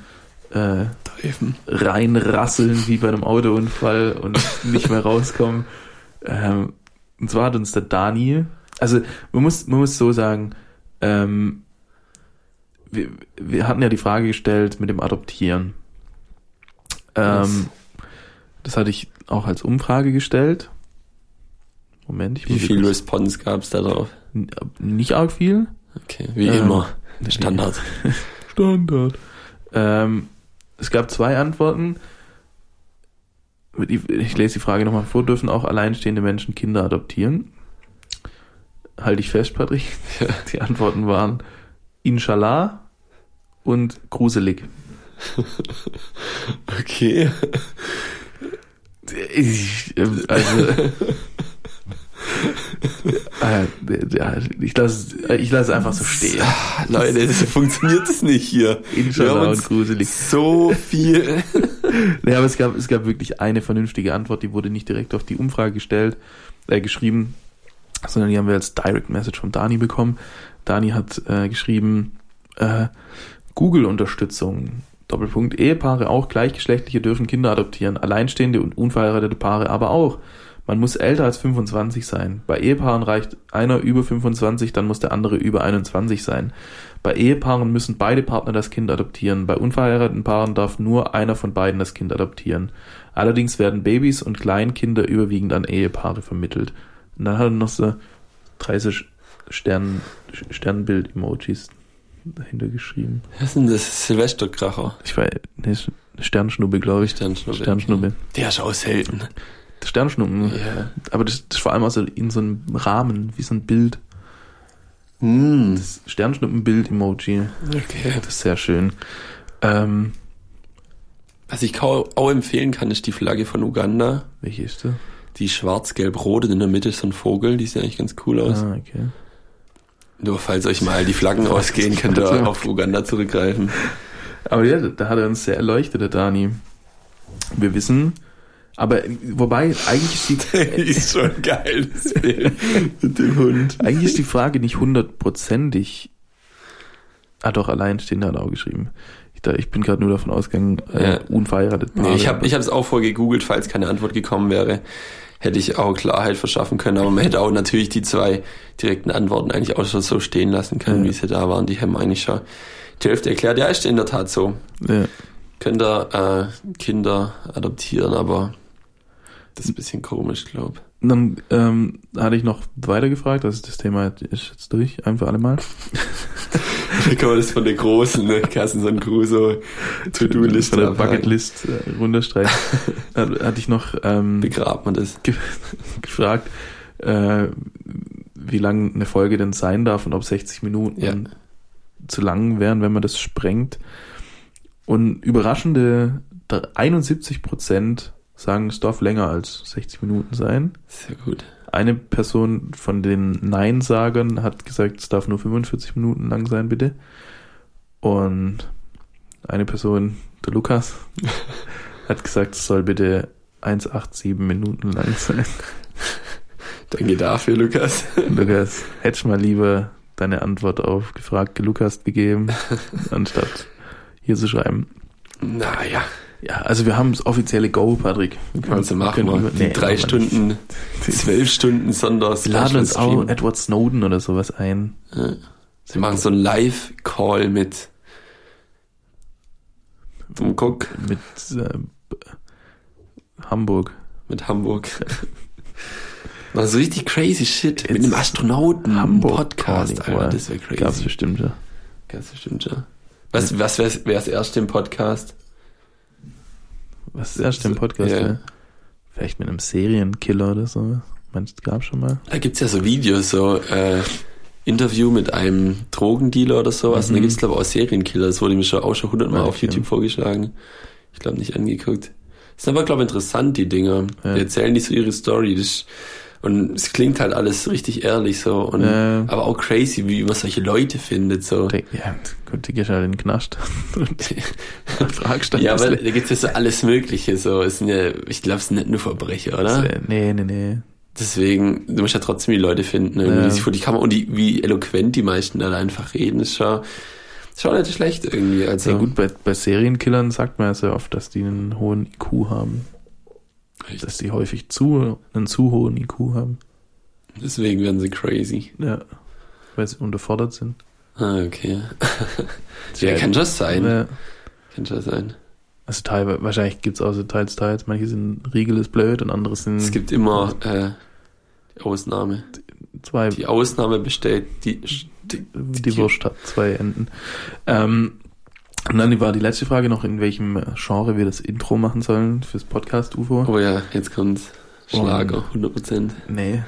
reinrasseln, wie bei einem Autounfall und nicht mehr rauskommen. Und zwar hat uns der Dani, also man muss so sagen, wir hatten ja die Frage gestellt mit dem Adoptieren. Das hatte ich auch als Umfrage gestellt. Moment, Wie viel Response gab es da drauf? Nicht arg viel. Okay, wie immer. Standard. Standard. Es gab 2 Antworten. Ich lese die Frage nochmal vor. Dürfen auch alleinstehende Menschen Kinder adoptieren? Halte ich fest, Patrick. Ja. Die Antworten waren Inshallah und gruselig. Okay. Ich lasse einfach so stehen. Leute, das funktioniert es nicht hier. Inshallah und gruselig. So viel. Nee, aber es gab wirklich eine vernünftige Antwort, die wurde nicht direkt auf die Umfrage geschrieben, sondern die haben wir als Direct Message von Dani bekommen. Dani hat geschrieben, Google-Unterstützung, Doppelpunkt, Ehepaare, auch Gleichgeschlechtliche dürfen Kinder adoptieren, alleinstehende und unverheiratete Paare aber auch. Man muss älter als 25 sein. Bei Ehepaaren reicht einer über 25, dann muss der andere über 21 sein. Bei Ehepaaren müssen beide Partner das Kind adoptieren. Bei unverheirateten Paaren darf nur einer von beiden das Kind adoptieren. Allerdings werden Babys und Kleinkinder überwiegend an Ehepaare vermittelt. Und dann hat er noch so 30 Sternbild-Emojis dahinter geschrieben. Was sind das? Silvesterkracher? Ich weiß, Sternschnuppe, glaube ich. Sternschnuppe. Der ist auch selten. Sternschnuppen. Ja. Aber das ist vor allem also in so einem Rahmen, wie so ein Bild. Das Sternschnuppenbild-Emoji. Okay. Das ist sehr schön. Was ich auch empfehlen kann, ist die Flagge von Uganda. Welche ist das? Die schwarz-gelb-rot und in der Mitte ist so ein Vogel. Die sieht eigentlich ganz cool aus. Ah, okay. Nur falls euch mal die Flaggen ausgehen, könnt ihr auf Uganda zurückgreifen. Aber ja, da hat er uns sehr erleuchtet, der Dani. Wir wissen, aber wobei, eigentlich ist die... ist schon geil, das Bild mit dem Hund. Eigentlich ist die Frage nicht 100%ig... Ah doch, alleinstehend hat er auch geschrieben. Ich bin gerade nur davon ausgegangen, unverheiratet. Nee, ich hab es auch vorher gegoogelt, falls keine Antwort gekommen wäre. Hätte ich auch Klarheit verschaffen können, aber man hätte auch natürlich die 2 direkten Antworten eigentlich auch schon so stehen lassen können, wie sie da waren. Die haben eigentlich schon die Hälfte erklärt. Ja, ist in der Tat so. Ja. Könnt ihr Kinder adoptieren, aber das ist ein bisschen komisch, glaube ich. Und dann hatte ich noch weiter gefragt, also das Thema ist jetzt durch, ein für alle Mal. Da kann man das von der großen, ne? Carstenson Crusoe To-Do-Liste von der Bucketlist runterstreichen. Hatte ich noch begrabt man das. gefragt, wie lang eine Folge denn sein darf und ob 60 Minuten zu lang wären, wenn man das sprengt. Und überraschende 71% sagen, es darf länger als 60 Minuten sein. Sehr gut. Eine Person von den Nein-Sagern hat gesagt, es darf nur 45 Minuten lang sein, bitte. Und eine Person, der Lukas, hat gesagt, es soll bitte 1,87 Minuten lang sein. Danke dafür, Lukas. Lukas, hättest du mal lieber deine Antwort auf gefragt Lukas gegeben, anstatt hier zu schreiben. Naja. Ja, also wir haben das offizielle Go, Patrick. Also machen wir die 3 Stunden, 12 Stunden Sonders. Wir laden uns auch Edward Snowden oder sowas ein. Ja. Sie machen so einen Live-Call mit dem Cook. Mit Hamburg. Mit Hamburg. War so richtig crazy shit. Jetzt mit einem Astronauten. Hamburg-Podcast, Alter, das wäre crazy. Gab's bestimmt, ja. Was wäre das erste im Podcast? Was ist das erste im Podcast? Ja. Ja? Vielleicht mit einem Serienkiller oder so. Meinst du, gab's schon mal? Da gibt's ja so Videos, so Interview mit einem Drogendealer oder sowas. Und da gibt's glaube ich auch Serienkiller. Das wurde mir auch schon 100-mal auf YouTube vorgeschlagen. Ich glaube nicht angeguckt. Das ist aber glaube ich interessant, die Dinger. Ja. Die erzählen nicht so ihre Story. Und es klingt halt alles richtig ehrlich so. Und aber auch crazy, wie man solche Leute findet. So. Ja, gut, die gehst halt in den Knast. Ja, aber da gibt's ja so alles Mögliche. So. Es sind ja, ich glaube, es sind nicht nur Verbrecher, oder? Nee. Deswegen, du musst ja trotzdem die Leute finden, die sich vor die Kamera, und wie eloquent die meisten da einfach reden, ist schon nicht schlecht irgendwie. Also. Ja gut, bei Serienkillern sagt man ja sehr oft, dass die einen hohen IQ haben. Echt? Dass die häufig einen zu hohen IQ haben. Deswegen werden sie crazy. Ja, weil sie unterfordert sind. Ah, okay. Ja, kann schon sein. Ja. Kann schon sein. Also teilweise, wahrscheinlich gibt's auch so teils. Manche sind Riegel ist blöd und andere sind... Es gibt immer Ausnahme. Die Ausnahme bestellt die Wurst hat 2 Enden. Und dann war die letzte Frage noch, in welchem Genre wir das Intro machen sollen fürs Podcast UFO. Oh ja, jetzt kommt's. Schlager, 100%. Nee.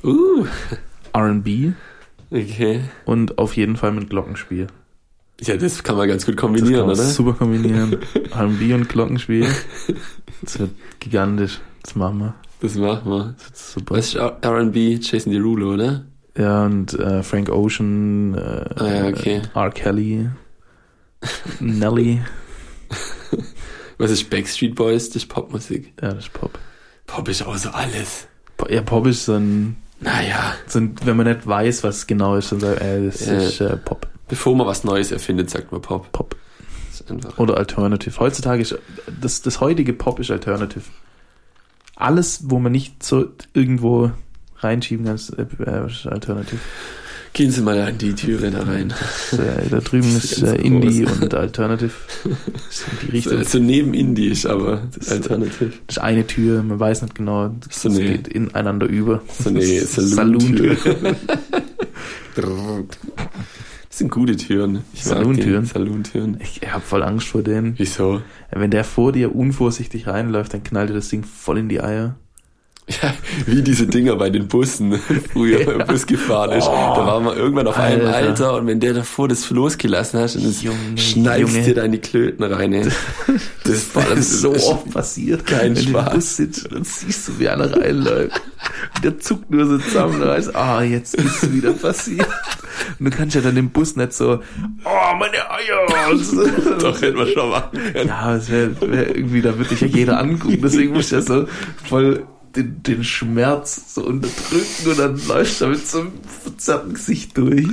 R&B. Okay. Und auf jeden Fall mit Glockenspiel. Ja, das kann man ganz gut kombinieren, oder? Super kombinieren. R&B und Glockenspiel. Das wird gigantisch. Das machen wir. Das wird super. Was ist R&B? Jason Derulo, oder? Ja, und Frank Ocean, okay. R. Kelly, Nelly. Was ist Backstreet Boys? Das ist Popmusik. Ja, das ist Pop. Pop ist auch so alles. Ja, Pop ist so ein... Naja. Wenn man nicht weiß, was genau ist, dann sagt das ist Pop. Bevor man was Neues erfindet, sagt man Pop. Pop. Das ist einfach. Oder Alternative. Heutzutage ist das heutige Pop ist Alternative. Alles, wo man nicht so irgendwo reinschieben kann, ist Alternative. Gehen Sie mal an die Türe da rein. Da drüben ist Indie und Alternative. Die Richtung. So neben Indie ist aber Alternative. Das ist eine Tür, man weiß nicht genau. Es geht ineinander über. So eine Saloon-Tür. Das sind gute Türen. Saloon-Türen. Ich hab voll Angst vor denen. Wieso? Wenn der vor dir unvorsichtig reinläuft, dann knallt dir das Ding voll in die Eier. Ja, wie diese Dinger bei den Bussen, früher beim Bus gefahren ist. Da waren wir irgendwann auf einem Alter und wenn der davor das losgelassen hast und es schneidest dir da in die Klöten rein. Ey. Das ist vor allem so oft passiert. Kein wenn Spaß. du im Bus sitzt, dann siehst du, wie einer reinläuft. Der zuckt nur so zusammen und weißt, jetzt ist es wieder passiert. Und du kannst ja dann im Bus nicht so, meine Eier. Doch, hätten wir schon machen können. Ja, es wär irgendwie, da würde dich ja jeder angucken, deswegen muss ich ja so voll den Schmerz so unterdrücken und dann läuft er mit so einem verzerrten Gesicht durch.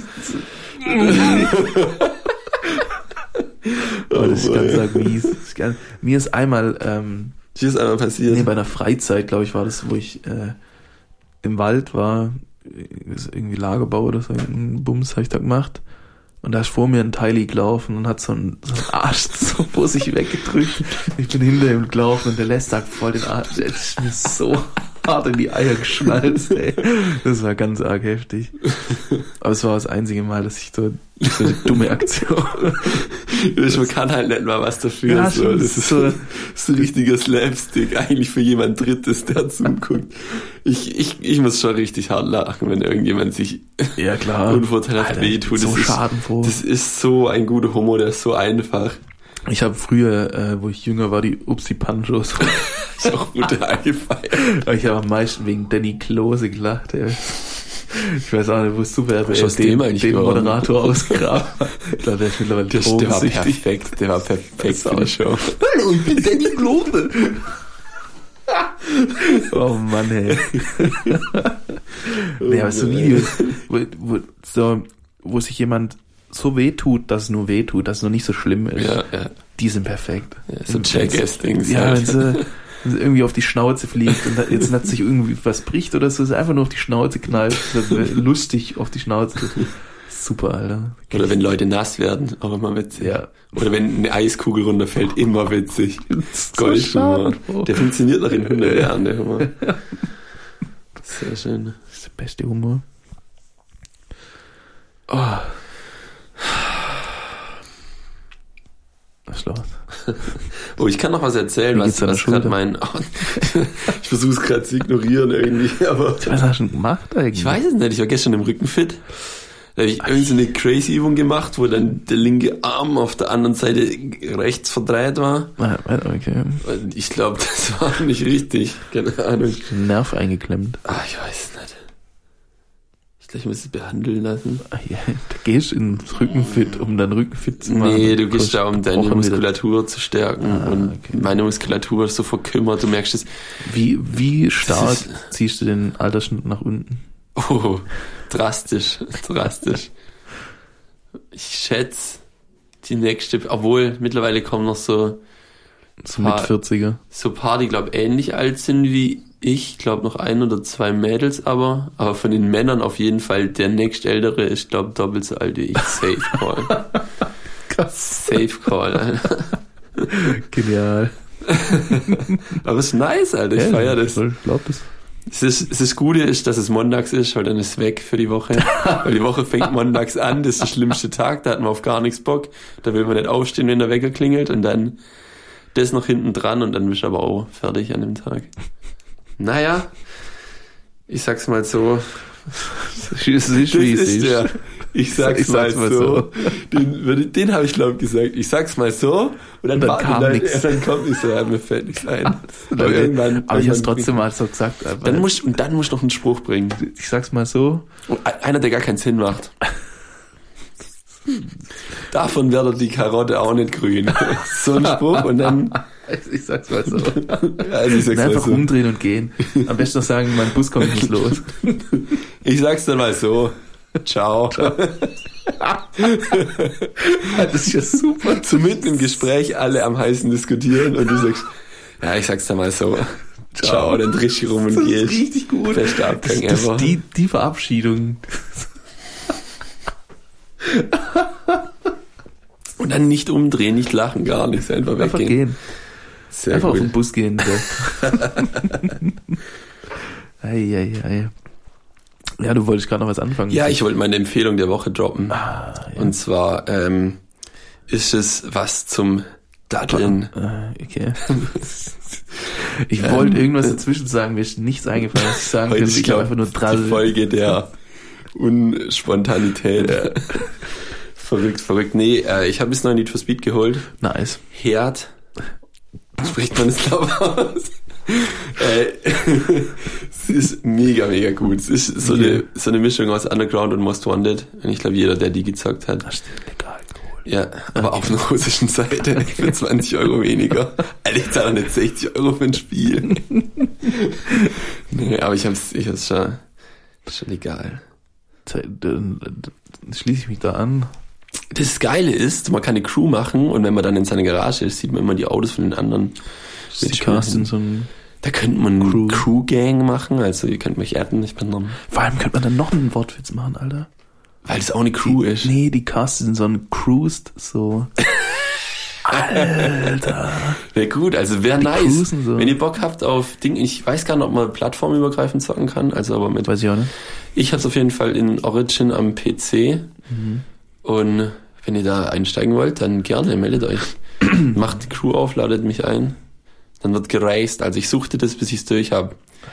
Das ist ganz arg mies. Mir ist einmal passiert. bei einer Freizeit, glaube ich, war das, wo ich im Wald war, irgendwie Lagerbau oder so, einen Bums habe ich da gemacht. Und da ist vor mir ein Teili gelaufen und hat so einen Arsch so vor sich weggedrückt. Ich bin hinter ihm gelaufen und der lässt da voll den Arsch. Der ist mir so hart in die Eier geschnalzt, ey. Das war ganz arg heftig. Aber es war das einzige Mal, dass ich so eine dumme Aktion. Man kann halt nicht mal was dafür. Ja, so. Das ist so richtiger Slapstick, eigentlich für jemand Drittes, der zuguckt. Ich muss schon richtig hart lachen, wenn irgendjemand sich unvorteilhaft wehtut. So schadenfroh. Das ist so ein guter Humor, der ist so einfach. Ich habe früher, wo ich jünger war, die Upsi-Panchos. Ich auch brutal gefeiert. Ich habe am meisten wegen Danny Klose gelacht, ey. Ich weiß auch nicht, wo es super wäre, den Moderator ausgraben. Ich glaube, der ist mittlerweile drogensüchtig. Der war perfekt für die Show. Hallo, ich bin Danny Klose. Oh Mann, ey. Nee, aber so Videos, wo sich jemand so wehtut, dass es nur wehtut, dass es noch nicht so schlimm ist. Ja. Die sind perfekt. Ja, so Jackass-Dings. Ja, wenn sie irgendwie auf die Schnauze fliegt und jetzt hat sich irgendwie was bricht oder so, ist einfach nur auf die Schnauze knallt. Lustig auf die Schnauze. Super, Alter. Oder wenn Leute nass werden, auch immer witzig. Ja. Oder wenn eine Eiskugel runterfällt, immer witzig. Goldhumor. Der funktioniert noch in 100 Jahren, der Humor. Sehr schön. Das ist der beste Humor. Was ist los? Ich kann noch was erzählen, was gerade ich versuche es gerade zu ignorieren irgendwie, aber. Was hast du denn gemacht eigentlich? Ich weiß es nicht, ich war gestern im Rückenfit. Da habe ich irgendwie so eine Crazy-Übung gemacht, wo dann der linke Arm auf der anderen Seite rechts verdreht war. Okay. Und ich glaube, das war nicht richtig. Keine Ahnung. Nerv eingeklemmt. Ich weiß es nicht. Ich muss es behandeln lassen. Ja, du gehst ins Rückenfit, um deinen Rückenfit zu machen. Nee, du gehst da, um deine Muskulatur zu stärken. Und meine Muskulatur ist so verkümmert, du merkst es. Wie stark ziehst du den Altersschnitt nach unten? Drastisch. Ich schätze, die nächste, obwohl mittlerweile kommen noch so mit 40er. So paar, die glaube ähnlich alt sind wie ich, glaube noch 1 oder 2 Mädels, aber von den Männern auf jeden Fall der nächstältere ist, glaube doppelt so alt wie ich. Safe Call. Krass. Safe Call, Alter. Genial. Aber es ist nice, Alter. Ich feiere das. Ich glaube das. Das Gute ist, dass es montags ist, weil dann ist es weg für die Woche. Weil die Woche fängt montags an, das ist der schlimmste Tag, da hat man auf gar nichts Bock. Da will man nicht aufstehen, wenn der Wecker klingelt und dann das noch hinten dran und dann bist du aber auch fertig an dem Tag. Naja, ich sag's mal so. Ich sag's mal so. Den habe ich glaube gesagt. Ich sag's mal so und dann kam nichts. Dann kommt nichts, mir fällt nichts ein. Aber ich hab's trotzdem mal so gesagt. Dann musst du noch einen Spruch bringen. Ich sag's mal so. Einer, der gar keinen Sinn macht. Davon wäre die Karotte auch nicht grün. So ein Spruch und dann... Ich sag's mal so. Also ich sag's einfach mal so. umdrehen und gehen. Am besten noch sagen, mein Bus kommt nicht los. Ich sag's dann mal so. Ciao. Das ist ja super. So mitten im Gespräch alle am heißen diskutieren und du sagst, ja, ich sag's dann mal so. Ciao, dann drehst du rum und gehst. Das ist richtig gut. Bester Abgang das ever. ist die Verabschiedung. Und dann nicht umdrehen, nicht lachen, gar nichts, einfach weggehen. Sehr einfach gut. auf den Bus gehen. Ei. Ja, du wolltest gerade noch was anfangen. Ja, ich wollte meine Empfehlung der Woche droppen. Ja. Und zwar ist es was zum Daddeln. Okay. Ich wollte irgendwas dazwischen sagen, mir ist nichts eingefallen, was ich sagen Heute könnte. ist, Ich glaube einfach nur die Draddel. Folge der Unspontanität. Verrückt. Nee, ich habe ein bisschen noch Need for Speed geholt. Nice. Herd. Spricht man das, glaube ich, aus? Es ist mega gut. Es ist so eine Mischung aus Underground und Most Wanted. Und ich glaube, jeder, der die gezockt hat. Das steht legal geholt. Ja, aber auf einer russischen Seite für 20 Euro weniger. Alter, ich zahle nicht 60 Euro für ein Spiel. Nee, aber ich hab's schon egal. Dann schließe ich mich da an. Das Geile ist, man kann eine Crew machen und wenn man dann in seiner Garage ist, sieht man immer die Autos von den anderen. Die casten so ein... Da könnte man eine Crew-Gang machen, also ihr könnt mich adden, ich bin dann... Vor allem könnte man dann noch einen Wortwitz machen, Alter. Weil es auch eine Crew ist. Nee, die casten so ein Cruised, so... Alter. Wäre gut, also wäre Die nice. cruisen so. Wenn ihr Bock habt auf Dinge, ich weiß gar nicht, ob man plattformübergreifend zocken kann, also aber mit... Weiß ich auch nicht. Ich hab's auf jeden Fall in Origin am PC. Und wenn ihr da einsteigen wollt, dann gerne, meldet euch. Macht die Crew auf, ladet mich ein. Dann wird geraced. Also ich suchte das, bis ich's durch habe.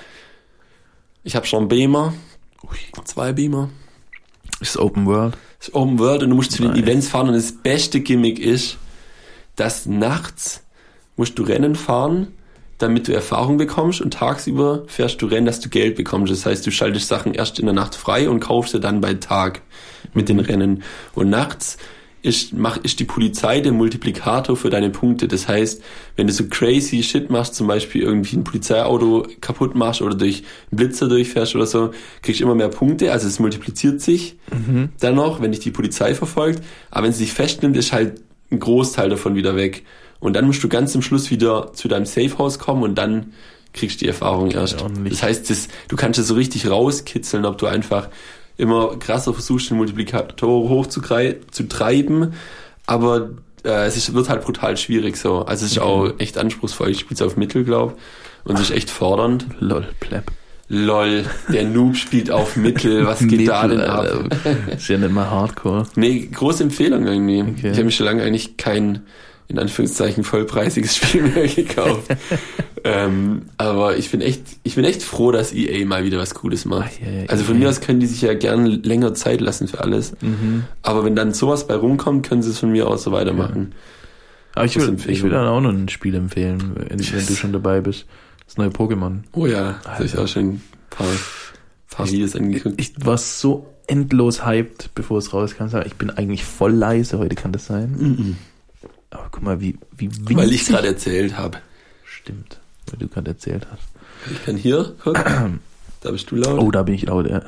Ich habe schon einen Beamer. 2 Beamer. Ist Open World. Das ist Open World und du musst zu den Nice. Events fahren. Und das beste Gimmick ist, dass nachts musst du Rennen fahren, damit du Erfahrung bekommst und tagsüber fährst du Rennen, dass du Geld bekommst. Das heißt, du schaltest Sachen erst in der Nacht frei und kaufst sie dann bei Tag mit den Rennen. Und nachts ist die Polizei der Multiplikator für deine Punkte. Das heißt, wenn du so crazy Shit machst, zum Beispiel irgendwie ein Polizeiauto kaputt machst oder durch einen Blitzer durchfährst oder so, kriegst du immer mehr Punkte. Also es multipliziert sich dann noch, wenn dich die Polizei verfolgt. Aber wenn sie dich festnimmt, ist halt ein Großteil davon wieder weg. Und dann musst du ganz zum Schluss wieder zu deinem Safehouse kommen und dann kriegst du die Erfahrung erst. ordentlich. Das heißt, du kannst es so richtig rauskitzeln, ob du einfach immer krasser versuchst, den Multiplikator hochzutreiben, aber wird halt brutal schwierig so. Also es ist auch echt anspruchsvoll. Ich spiele es auf Mittel, glaube und es ist echt fordernd. Lol, Pleb. Lol, der Noob spielt auf Mittel, was geht da denn ab? Alter. Ist ja nicht mal Hardcore. Nee, große Empfehlung irgendwie. Okay. Ich habe mir schon lange eigentlich kein, in Anführungszeichen, vollpreisiges Spiel mehr gekauft. Aber ich bin echt froh, dass EA mal wieder was Cooles macht. Ja, also von mir aus können die sich ja gern länger Zeit lassen für alles. Aber wenn dann sowas bei rumkommt, können sie es von mir aus so weitermachen. Aber ich Das will Empfehlung. dann auch noch ein Spiel empfehlen, wenn du schon dabei bist. Das neue Pokémon. Oh ja, da habe ich auch schon ein paar Videos angeguckt. Ich war so endlos hyped, bevor es rauskam. Ich bin eigentlich voll leise heute, kann das sein? Aber guck mal, wie winzig. Weil ich gerade erzählt habe. Stimmt, weil du gerade erzählt hast. Ich kann hier gucken. Da bist du laut. Oh, da bin ich laut, ja.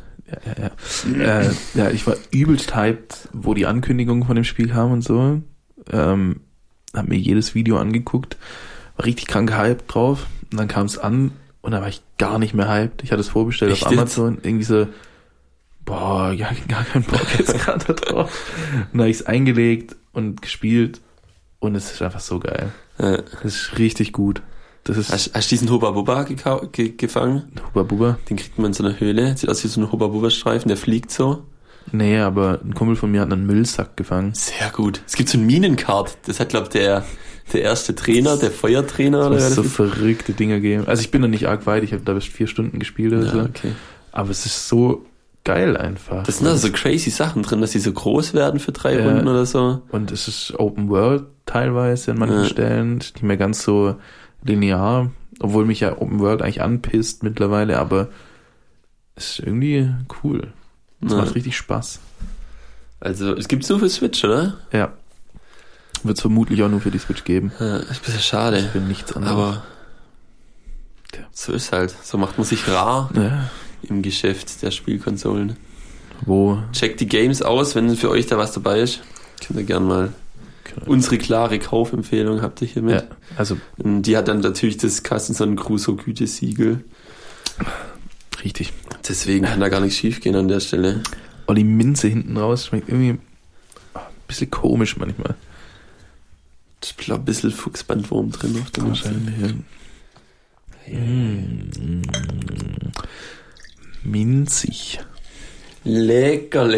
Ja, ich war übelst hyped, wo die Ankündigung von dem Spiel kam und so. Hab mir jedes Video angeguckt, war richtig krank hyped drauf. Und dann kam es an und da war ich gar nicht mehr hyped. Ich hatte es vorbestellt Echt auf jetzt? Amazon. Irgendwie so, boah, ja, gar keinen Bock jetzt gerade drauf. Und dann habe ich es eingelegt und gespielt und es ist einfach so geil. Ja. Das ist richtig gut. Das ist Hast du diesen Hubba Bubba gefangen? Hubba Bubba. Den kriegt man in so einer Höhle. Sieht aus wie so ein Hubba Bubba Streifen, der fliegt so. Nee, aber ein Kumpel von mir hat einen Müllsack gefangen. Sehr gut. Es gibt so ein Minenkart. Das hat, glaube ich, der erste Trainer, der Feuertrainer oder Es wer so das ist. verrückte Dinge geben. Also ich bin noch nicht arg weit, ich habe da bis 4 Stunden gespielt oder so. Ja, okay. Aber es ist so geil einfach. Das sind da so crazy Sachen drin, dass die so groß werden für 3 Runden oder so. Und es ist Open World teilweise an manchen Stellen. Ist nicht mehr ganz so linear, obwohl mich ja Open World eigentlich anpisst mittlerweile, aber es ist irgendwie cool. Es macht richtig Spaß. Also, es gibt's nur für Switch, oder? Ja. Wird es vermutlich auch nur für die Switch geben. Ja, ist ein bisschen schade. Für nichts anderes. Aber so ist halt. So macht man sich rar Ja. im Geschäft der Spielkonsolen. Wo? Checkt die Games aus, wenn für euch da was dabei ist. Könnt ihr gerne mal unsere klare Kaufempfehlung habt ihr hiermit. Ja, also Und die hat dann natürlich das Carstenson Crusoe Gütesiegel. richtig. Deswegen kann da gar nichts schief gehen an der Stelle. Oh, die Minze hinten raus schmeckt irgendwie ein bisschen komisch manchmal. Ich glaube, ein bisschen Fuchsbandwurm drin auf der Minze. Wahrscheinlich, ja. Minzig. Lecker.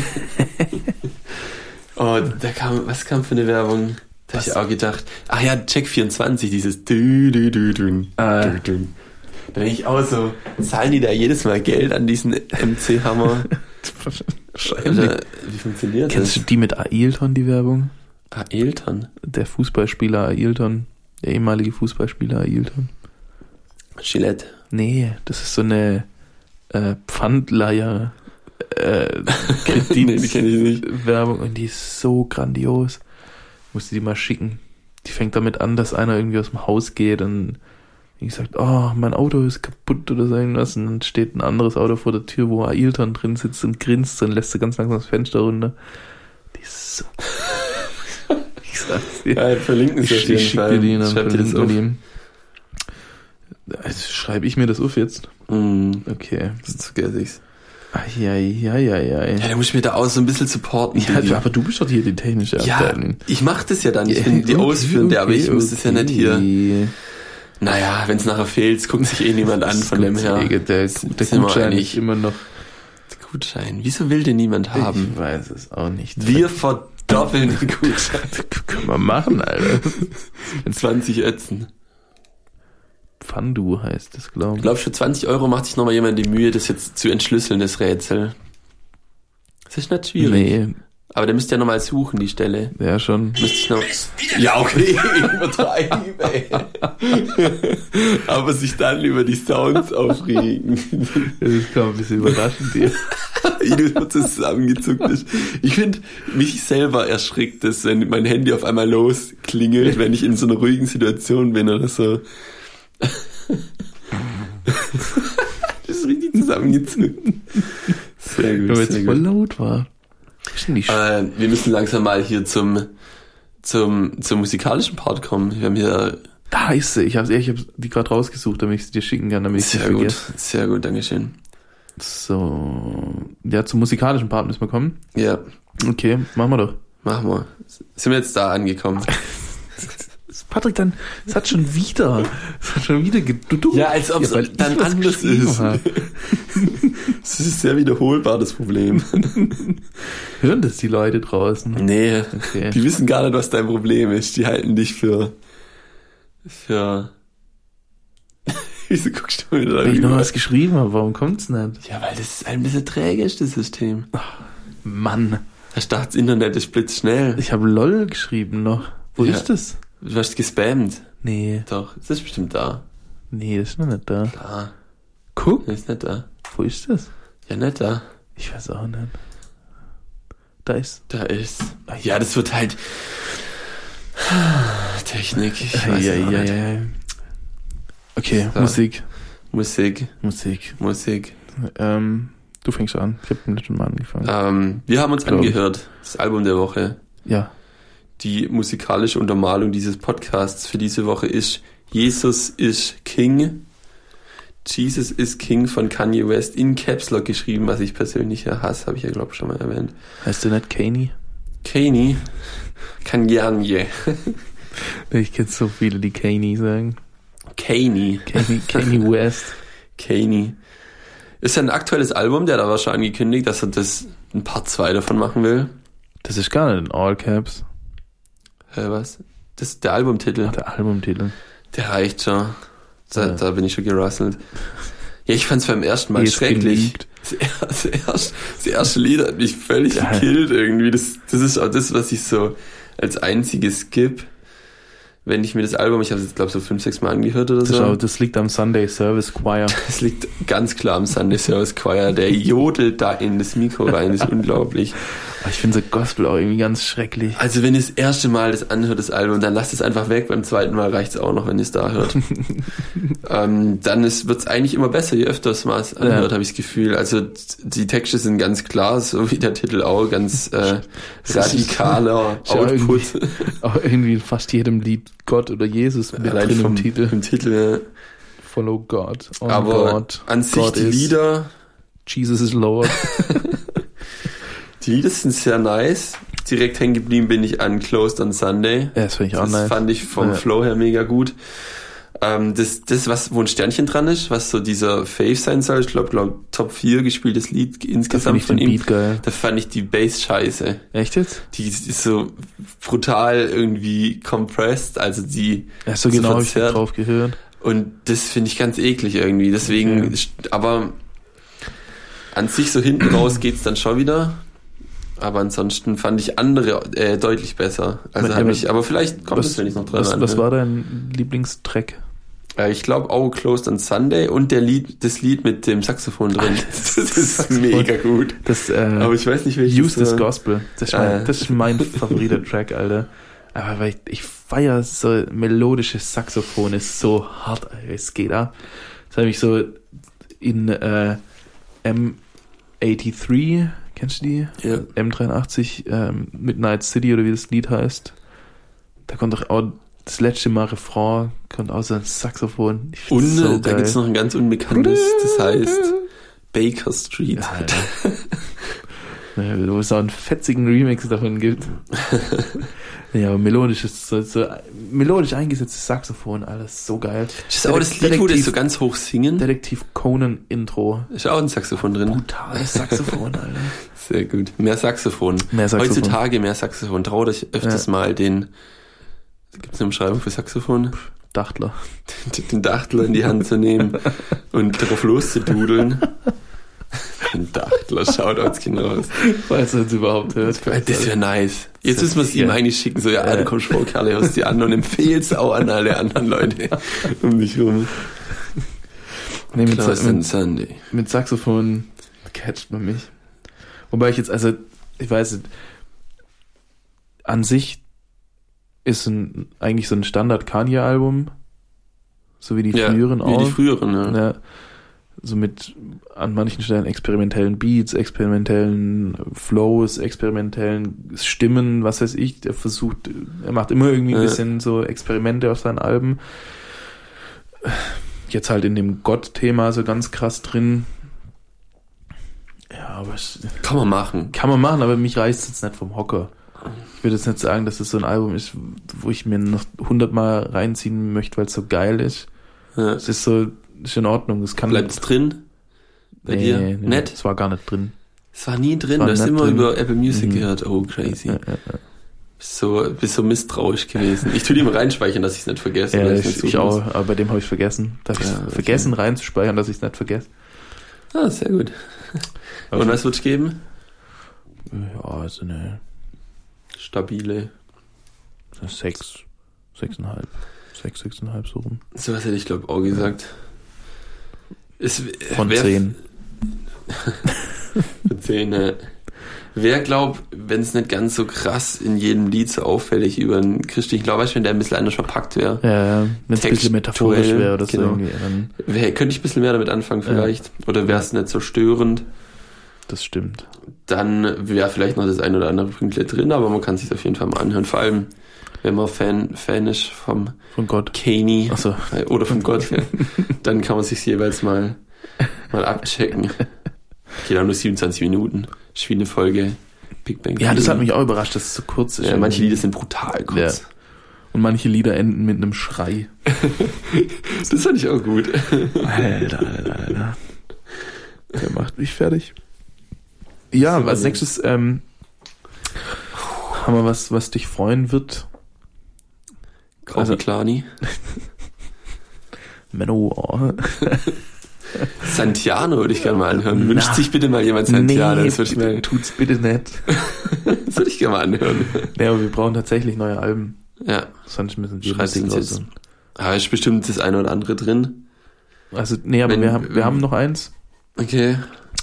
Oh, was kam für eine Werbung? Da habe ich auch gedacht. Ach ja, Check24, dieses Da denke ich auch so, zahlen die da jedes Mal Geld an diesen MC-Hammer? Oder, wie funktioniert das? Kennst du die mit Ailton, die Werbung? Ailton? Der Fußballspieler Ailton. Der ehemalige Fußballspieler Ailton. Gillette? Nee, das ist so eine Pfandleiher Kredit Nee, die kenne ich nicht. Werbung und die ist so grandios. Musste die mal schicken. Die fängt damit an, dass einer irgendwie aus dem Haus geht und ich sagt, oh, mein Auto ist kaputt oder so irgendwas und dann steht ein anderes Auto vor der Tür, wo Ailton drin sitzt und grinst und lässt so ganz langsam das Fenster runter. Die ist so... ich sag's dir. Ja, verlinken Sie auf jeden Ich Fall. schicke dir die dann. Schreibt ihr das auf? Also schreibe ich mir das auf jetzt? Okay. Das vergesse ich's. Ja, Ja, da muss ich mir da auch so ein bisschen supporten. ja, aber du bist doch hier die technische Abteilung. Ja, ich mach das ja dann. Ich bin die Ausführende, aber ich muss das ja nicht hier... Naja, wenn es nachher fehlt, guckt sich eh niemand an von dem her. Der Gutschein ist immer noch... Der Gutschein. Wieso will den niemand haben? Ich weiß es auch nicht. Wir verdoppeln den Gutschein. Können wir machen, Alter. 20 Ötzen. Pfandu heißt das, glaube ich. Ich glaube, für 20 € macht sich nochmal jemand die Mühe, das jetzt zu entschlüsseln, das Rätsel. Das ist nicht schwierig. Nee. Aber der müsst ja nochmal suchen, die Stelle. Ja, schon. Müsste ich noch... Ja, okay, übertreiben, ey. Aber sich dann über die Sounds aufregen. Das kam ein bisschen überraschend hier. Wie du so zusammengezuckt bist. Ich finde, mich selber erschrickt es, wenn mein Handy auf einmal losklingelt, wenn ich in so einer ruhigen Situation bin oder so. Das ist richtig zusammengezuckt. Sehr gut, Weil sehr es voll gut. laut war. Wir müssen langsam mal hier zum musikalischen Part kommen. Wir haben hier... Da ist sie. Ich habe die gerade rausgesucht, damit ich sie dir schicken kann, damit ich sie vergesse. Sehr gut, Dankeschön. So. Ja, zum musikalischen Part müssen wir kommen. Ja, Okay, machen wir doch. machen wir. Sind wir jetzt da angekommen? Patrick, es hat schon wieder Ja, als ob es weil dann ich was anders geschrieben ist. habe. Das ist sehr wiederholbar, das Problem. Hören das die Leute draußen? Nee, Okay. die wissen gar nicht, was dein Problem ist. Die halten dich für wieso guckst du mir da Wenn ich noch rüber? was geschrieben habe, warum kommt's nicht? Ja, weil das ein bisschen träge ist, das System. Mann, Das Internet ist blitzschnell. ich habe LOL geschrieben noch. Wo Ja. ist das? Du hast gespammt. Nee, Doch, das ist bestimmt da. das ist noch nicht da. Da, Guck, das ist nicht da. wo ist das? Ja, nicht da. Ich weiß auch nicht. Da ist... Da ist. Ja, das wird halt Technik. Ich weiß ja. auch nicht. Okay, So. Musik. Musik. Du fängst an. Ich habe schon mal angefangen. Wir haben uns Glaub ich. angehört, das Album der Woche. Ja. Die musikalische Untermalung dieses Podcasts für diese Woche ist Jesus is King. Jesus is King von Kanye West in Caps Lock geschrieben, was ich persönlich ja hasse, habe ich ja glaube ich schon mal erwähnt. Heißt du nicht Kanye? Kanye. Kanye. Ich kenne so viele, die Kanye sagen. Kanye. Kanye West. Kanye. Ist ja ein aktuelles Album, der da war schon angekündigt, dass er das ein Part 2 davon machen will. Das ist gar nicht in All Caps. Was? Das ist der Albumtitel. Ach, der Albumtitel. Der reicht schon. Ja. Da bin ich schon gerusselt. Ja, ich fand's beim ersten Mal Jetzt schrecklich. genügt. Das erste Lied hat mich völlig Ja. gekillt irgendwie. Das ist auch das, was ich so als einziges skip. Wenn ich mir das Album, ich habe es jetzt glaube so 5-6 Mal angehört oder so. Das liegt am Sunday Service Choir. Das liegt ganz klar am Sunday Service Choir. Der jodelt da in das Mikro rein, das ist unglaublich. Aber ich finde so Gospel auch irgendwie ganz schrecklich. Also wenn ihr das erste Mal das anhört, das Album, dann lasst es einfach weg. Beim zweiten Mal reicht's auch noch, wenn ihr es da hört. Dann wird's eigentlich immer besser, je öfter man es anhört, habe ich das Gefühl. Also die Texte sind ganz klar, so wie der Titel auch, ganz radikaler Schau, Output. Auch irgendwie in fast jedem Lied Gott oder Jesus mit Rein drin vom im Titel. Ja. Follow God. On Aber God. an sich God die is- Lieder, Jesus is Lord. die Lieder sind sehr nice. Direkt hängen geblieben bin ich an Closed on Sunday. Ja, das finde ich auch Das nice. fand ich vom Ja. Flow her mega gut. Das, wo ein Sternchen dran ist, was so dieser Fave sein soll, ich glaube Top 4 gespieltes Lied insgesamt von ihm. Geil. Da fand ich die Bass scheiße. Echt jetzt? Die ist so brutal irgendwie compressed, also die Ja, so genau habe ich drauf gehört. Und das finde ich ganz eklig irgendwie, deswegen, aber an sich so hinten raus geht's dann schon wieder. Aber ansonsten fand ich andere deutlich besser. Also aber vielleicht kommt es, wenn ich noch dran anhöre. Was war dein Lieblingstrack? Ich glaube Our Closed on Sunday und das Lied mit dem Saxophon drin. Das ist mega gut. Aber ich weiß nicht, welches. Use This Gospel. Das ist mein favoriter Track, Alter. Aber weil ich feiere so melodisches Saxophon, ist so hart, Alter. Es geht ab. Das habe ich so in M83, kennst du die? Ja. M83, Midnight City oder wie das Lied heißt. Da kommt doch auch das letzte Mal Refrain, kommt auch so ein Saxophon. Und so da gibt's noch ein ganz unbekanntes, das heißt Baker Street. Ja, wo es auch einen fetzigen Remix davon gibt. Ja, aber melodisch eingesetztes Saxophon, alles so geil. Das ist auch das Lied, wo das so ganz hoch singen. Detektiv Conan Intro. Ist auch ein Saxophon drin. Brutales Saxophon, Alter. Sehr gut. Mehr Saxophon. Heutzutage mehr Saxophon. Traut euch öfters mal gibt's eine Umschreibung für Saxophon? Dachtler. Den Dachtler in die Hand zu nehmen und darauf loszududeln. Den Dachtler, Shoutouts gehen raus. Falls er es überhaupt hört. Das wäre nice. Jetzt müssen wir es ihm eigentlich schicken, so, du kommst vor, Kalle, hörst die an und empfehlst auch an alle anderen Leute um dich rum. Nee, mit Saxophon catcht man mich. Wobei ich weiß nicht, an sich ist eigentlich so ein Standard-Kanye-Album, so wie die früheren auch. Wie die früheren, ja. So mit an manchen Stellen experimentellen Beats, experimentellen Flows, experimentellen Stimmen, was weiß ich. Er macht immer irgendwie ein bisschen so Experimente auf seinen Alben. Jetzt halt in dem Gott-Thema so ganz krass drin. Ja, aber kann man machen. Kann man machen, aber mich reißt es jetzt nicht vom Hocker. Ich würde jetzt nicht sagen, dass es so ein Album ist, wo ich mir noch 100-mal reinziehen möchte, weil es so geil ist. Ja. Es ist so, ist in Ordnung. Bleibt es drin? Bei dir? Nee, nett? Es war gar nicht drin. Es war nie drin? Du hast immer über Apple Music gehört. Oh, crazy. Ja. Bist so misstrauisch gewesen. Ich tue die immer reinspeichern, dass ich es nicht vergesse. Ja, ich auch, aber bei dem habe ich vergessen. Vergessen reinzuspeichern, dass ich es nicht vergesse. Ah, sehr gut. Und was wird es geben? Ja, also eine stabile 6,5 so rum. So was hätte ich glaube auch gesagt. Von 10. Von 10, ja. Wer glaubt, wenn es nicht ganz so krass in jedem Lied so auffällig über einen christlichen Glauben ist, wenn der ein bisschen anders verpackt wäre. Ja, wenn es ein bisschen metaphorisch wäre oder so. Genau. Könnte ich ein bisschen mehr damit anfangen vielleicht. Ja. Oder wäre es nicht so störend. Das stimmt. Dann wäre vielleicht noch das ein oder andere Pünktchen drin, aber man kann es sich auf jeden Fall mal anhören. Vor allem, wenn man Fan ist von Gott. Kanye so. Oder von Gott, ja, dann kann man sich jeweils mal abchecken. Geht auch nur 27 Minuten. Ist wie eine Folge Big Bang. Ja, das hat mich auch überrascht, dass es so kurz ist. Ja, manche Lieder sind brutal kurz. Ja. Und manche Lieder enden mit einem Schrei. Das fand ich auch gut. Alter. Der macht mich fertig. Ja, als nächstes haben wir was dich freuen wird. Klani. Menno. Santiano würde ich gerne mal anhören. Wünscht sich bitte mal jemand Santiano. Nee, tut's bitte nicht. Das würde ich gerne mal anhören. Ja, aber wir brauchen tatsächlich neue Alben. Ja. Sonst müssen wir Musik raus. Da ist bestimmt das eine oder andere drin. Also, nee, aber wir haben noch eins. Okay.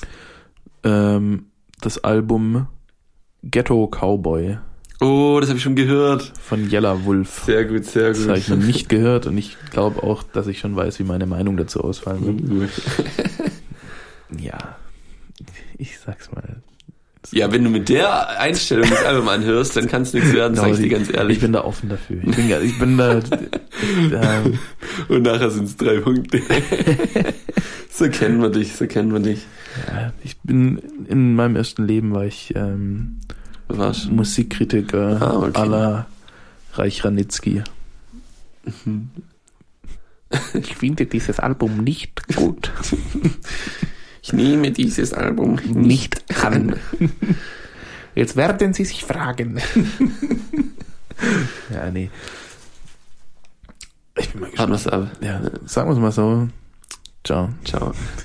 Das Album Ghetto Cowboy. Oh, das habe ich schon gehört. Von Yellow Wolf. Sehr gut, sehr gut. Das habe ich noch nicht gehört und ich glaube auch, dass ich schon weiß, wie meine Meinung dazu ausfallen wird. Ja, ich sag's mal. Ja, wenn du mit der Einstellung das Album anhörst, dann kann es nichts werden, sag ich dir ganz ehrlich. Ich bin da offen dafür. Ich bin da und nachher sind es 3 Punkte. So kennen wir dich. Ja, ich bin in meinem ersten Leben war ich Musikkritiker à la Reich Ranitzky. Ich finde dieses Album nicht gut. Ich nehme dieses Album Nicht an. Jetzt werden Sie sich fragen. Ja, nee. Ich bin mal gespannt. Warten wir's ab. Ja, sagen wir es mal so. Ciao. Ciao.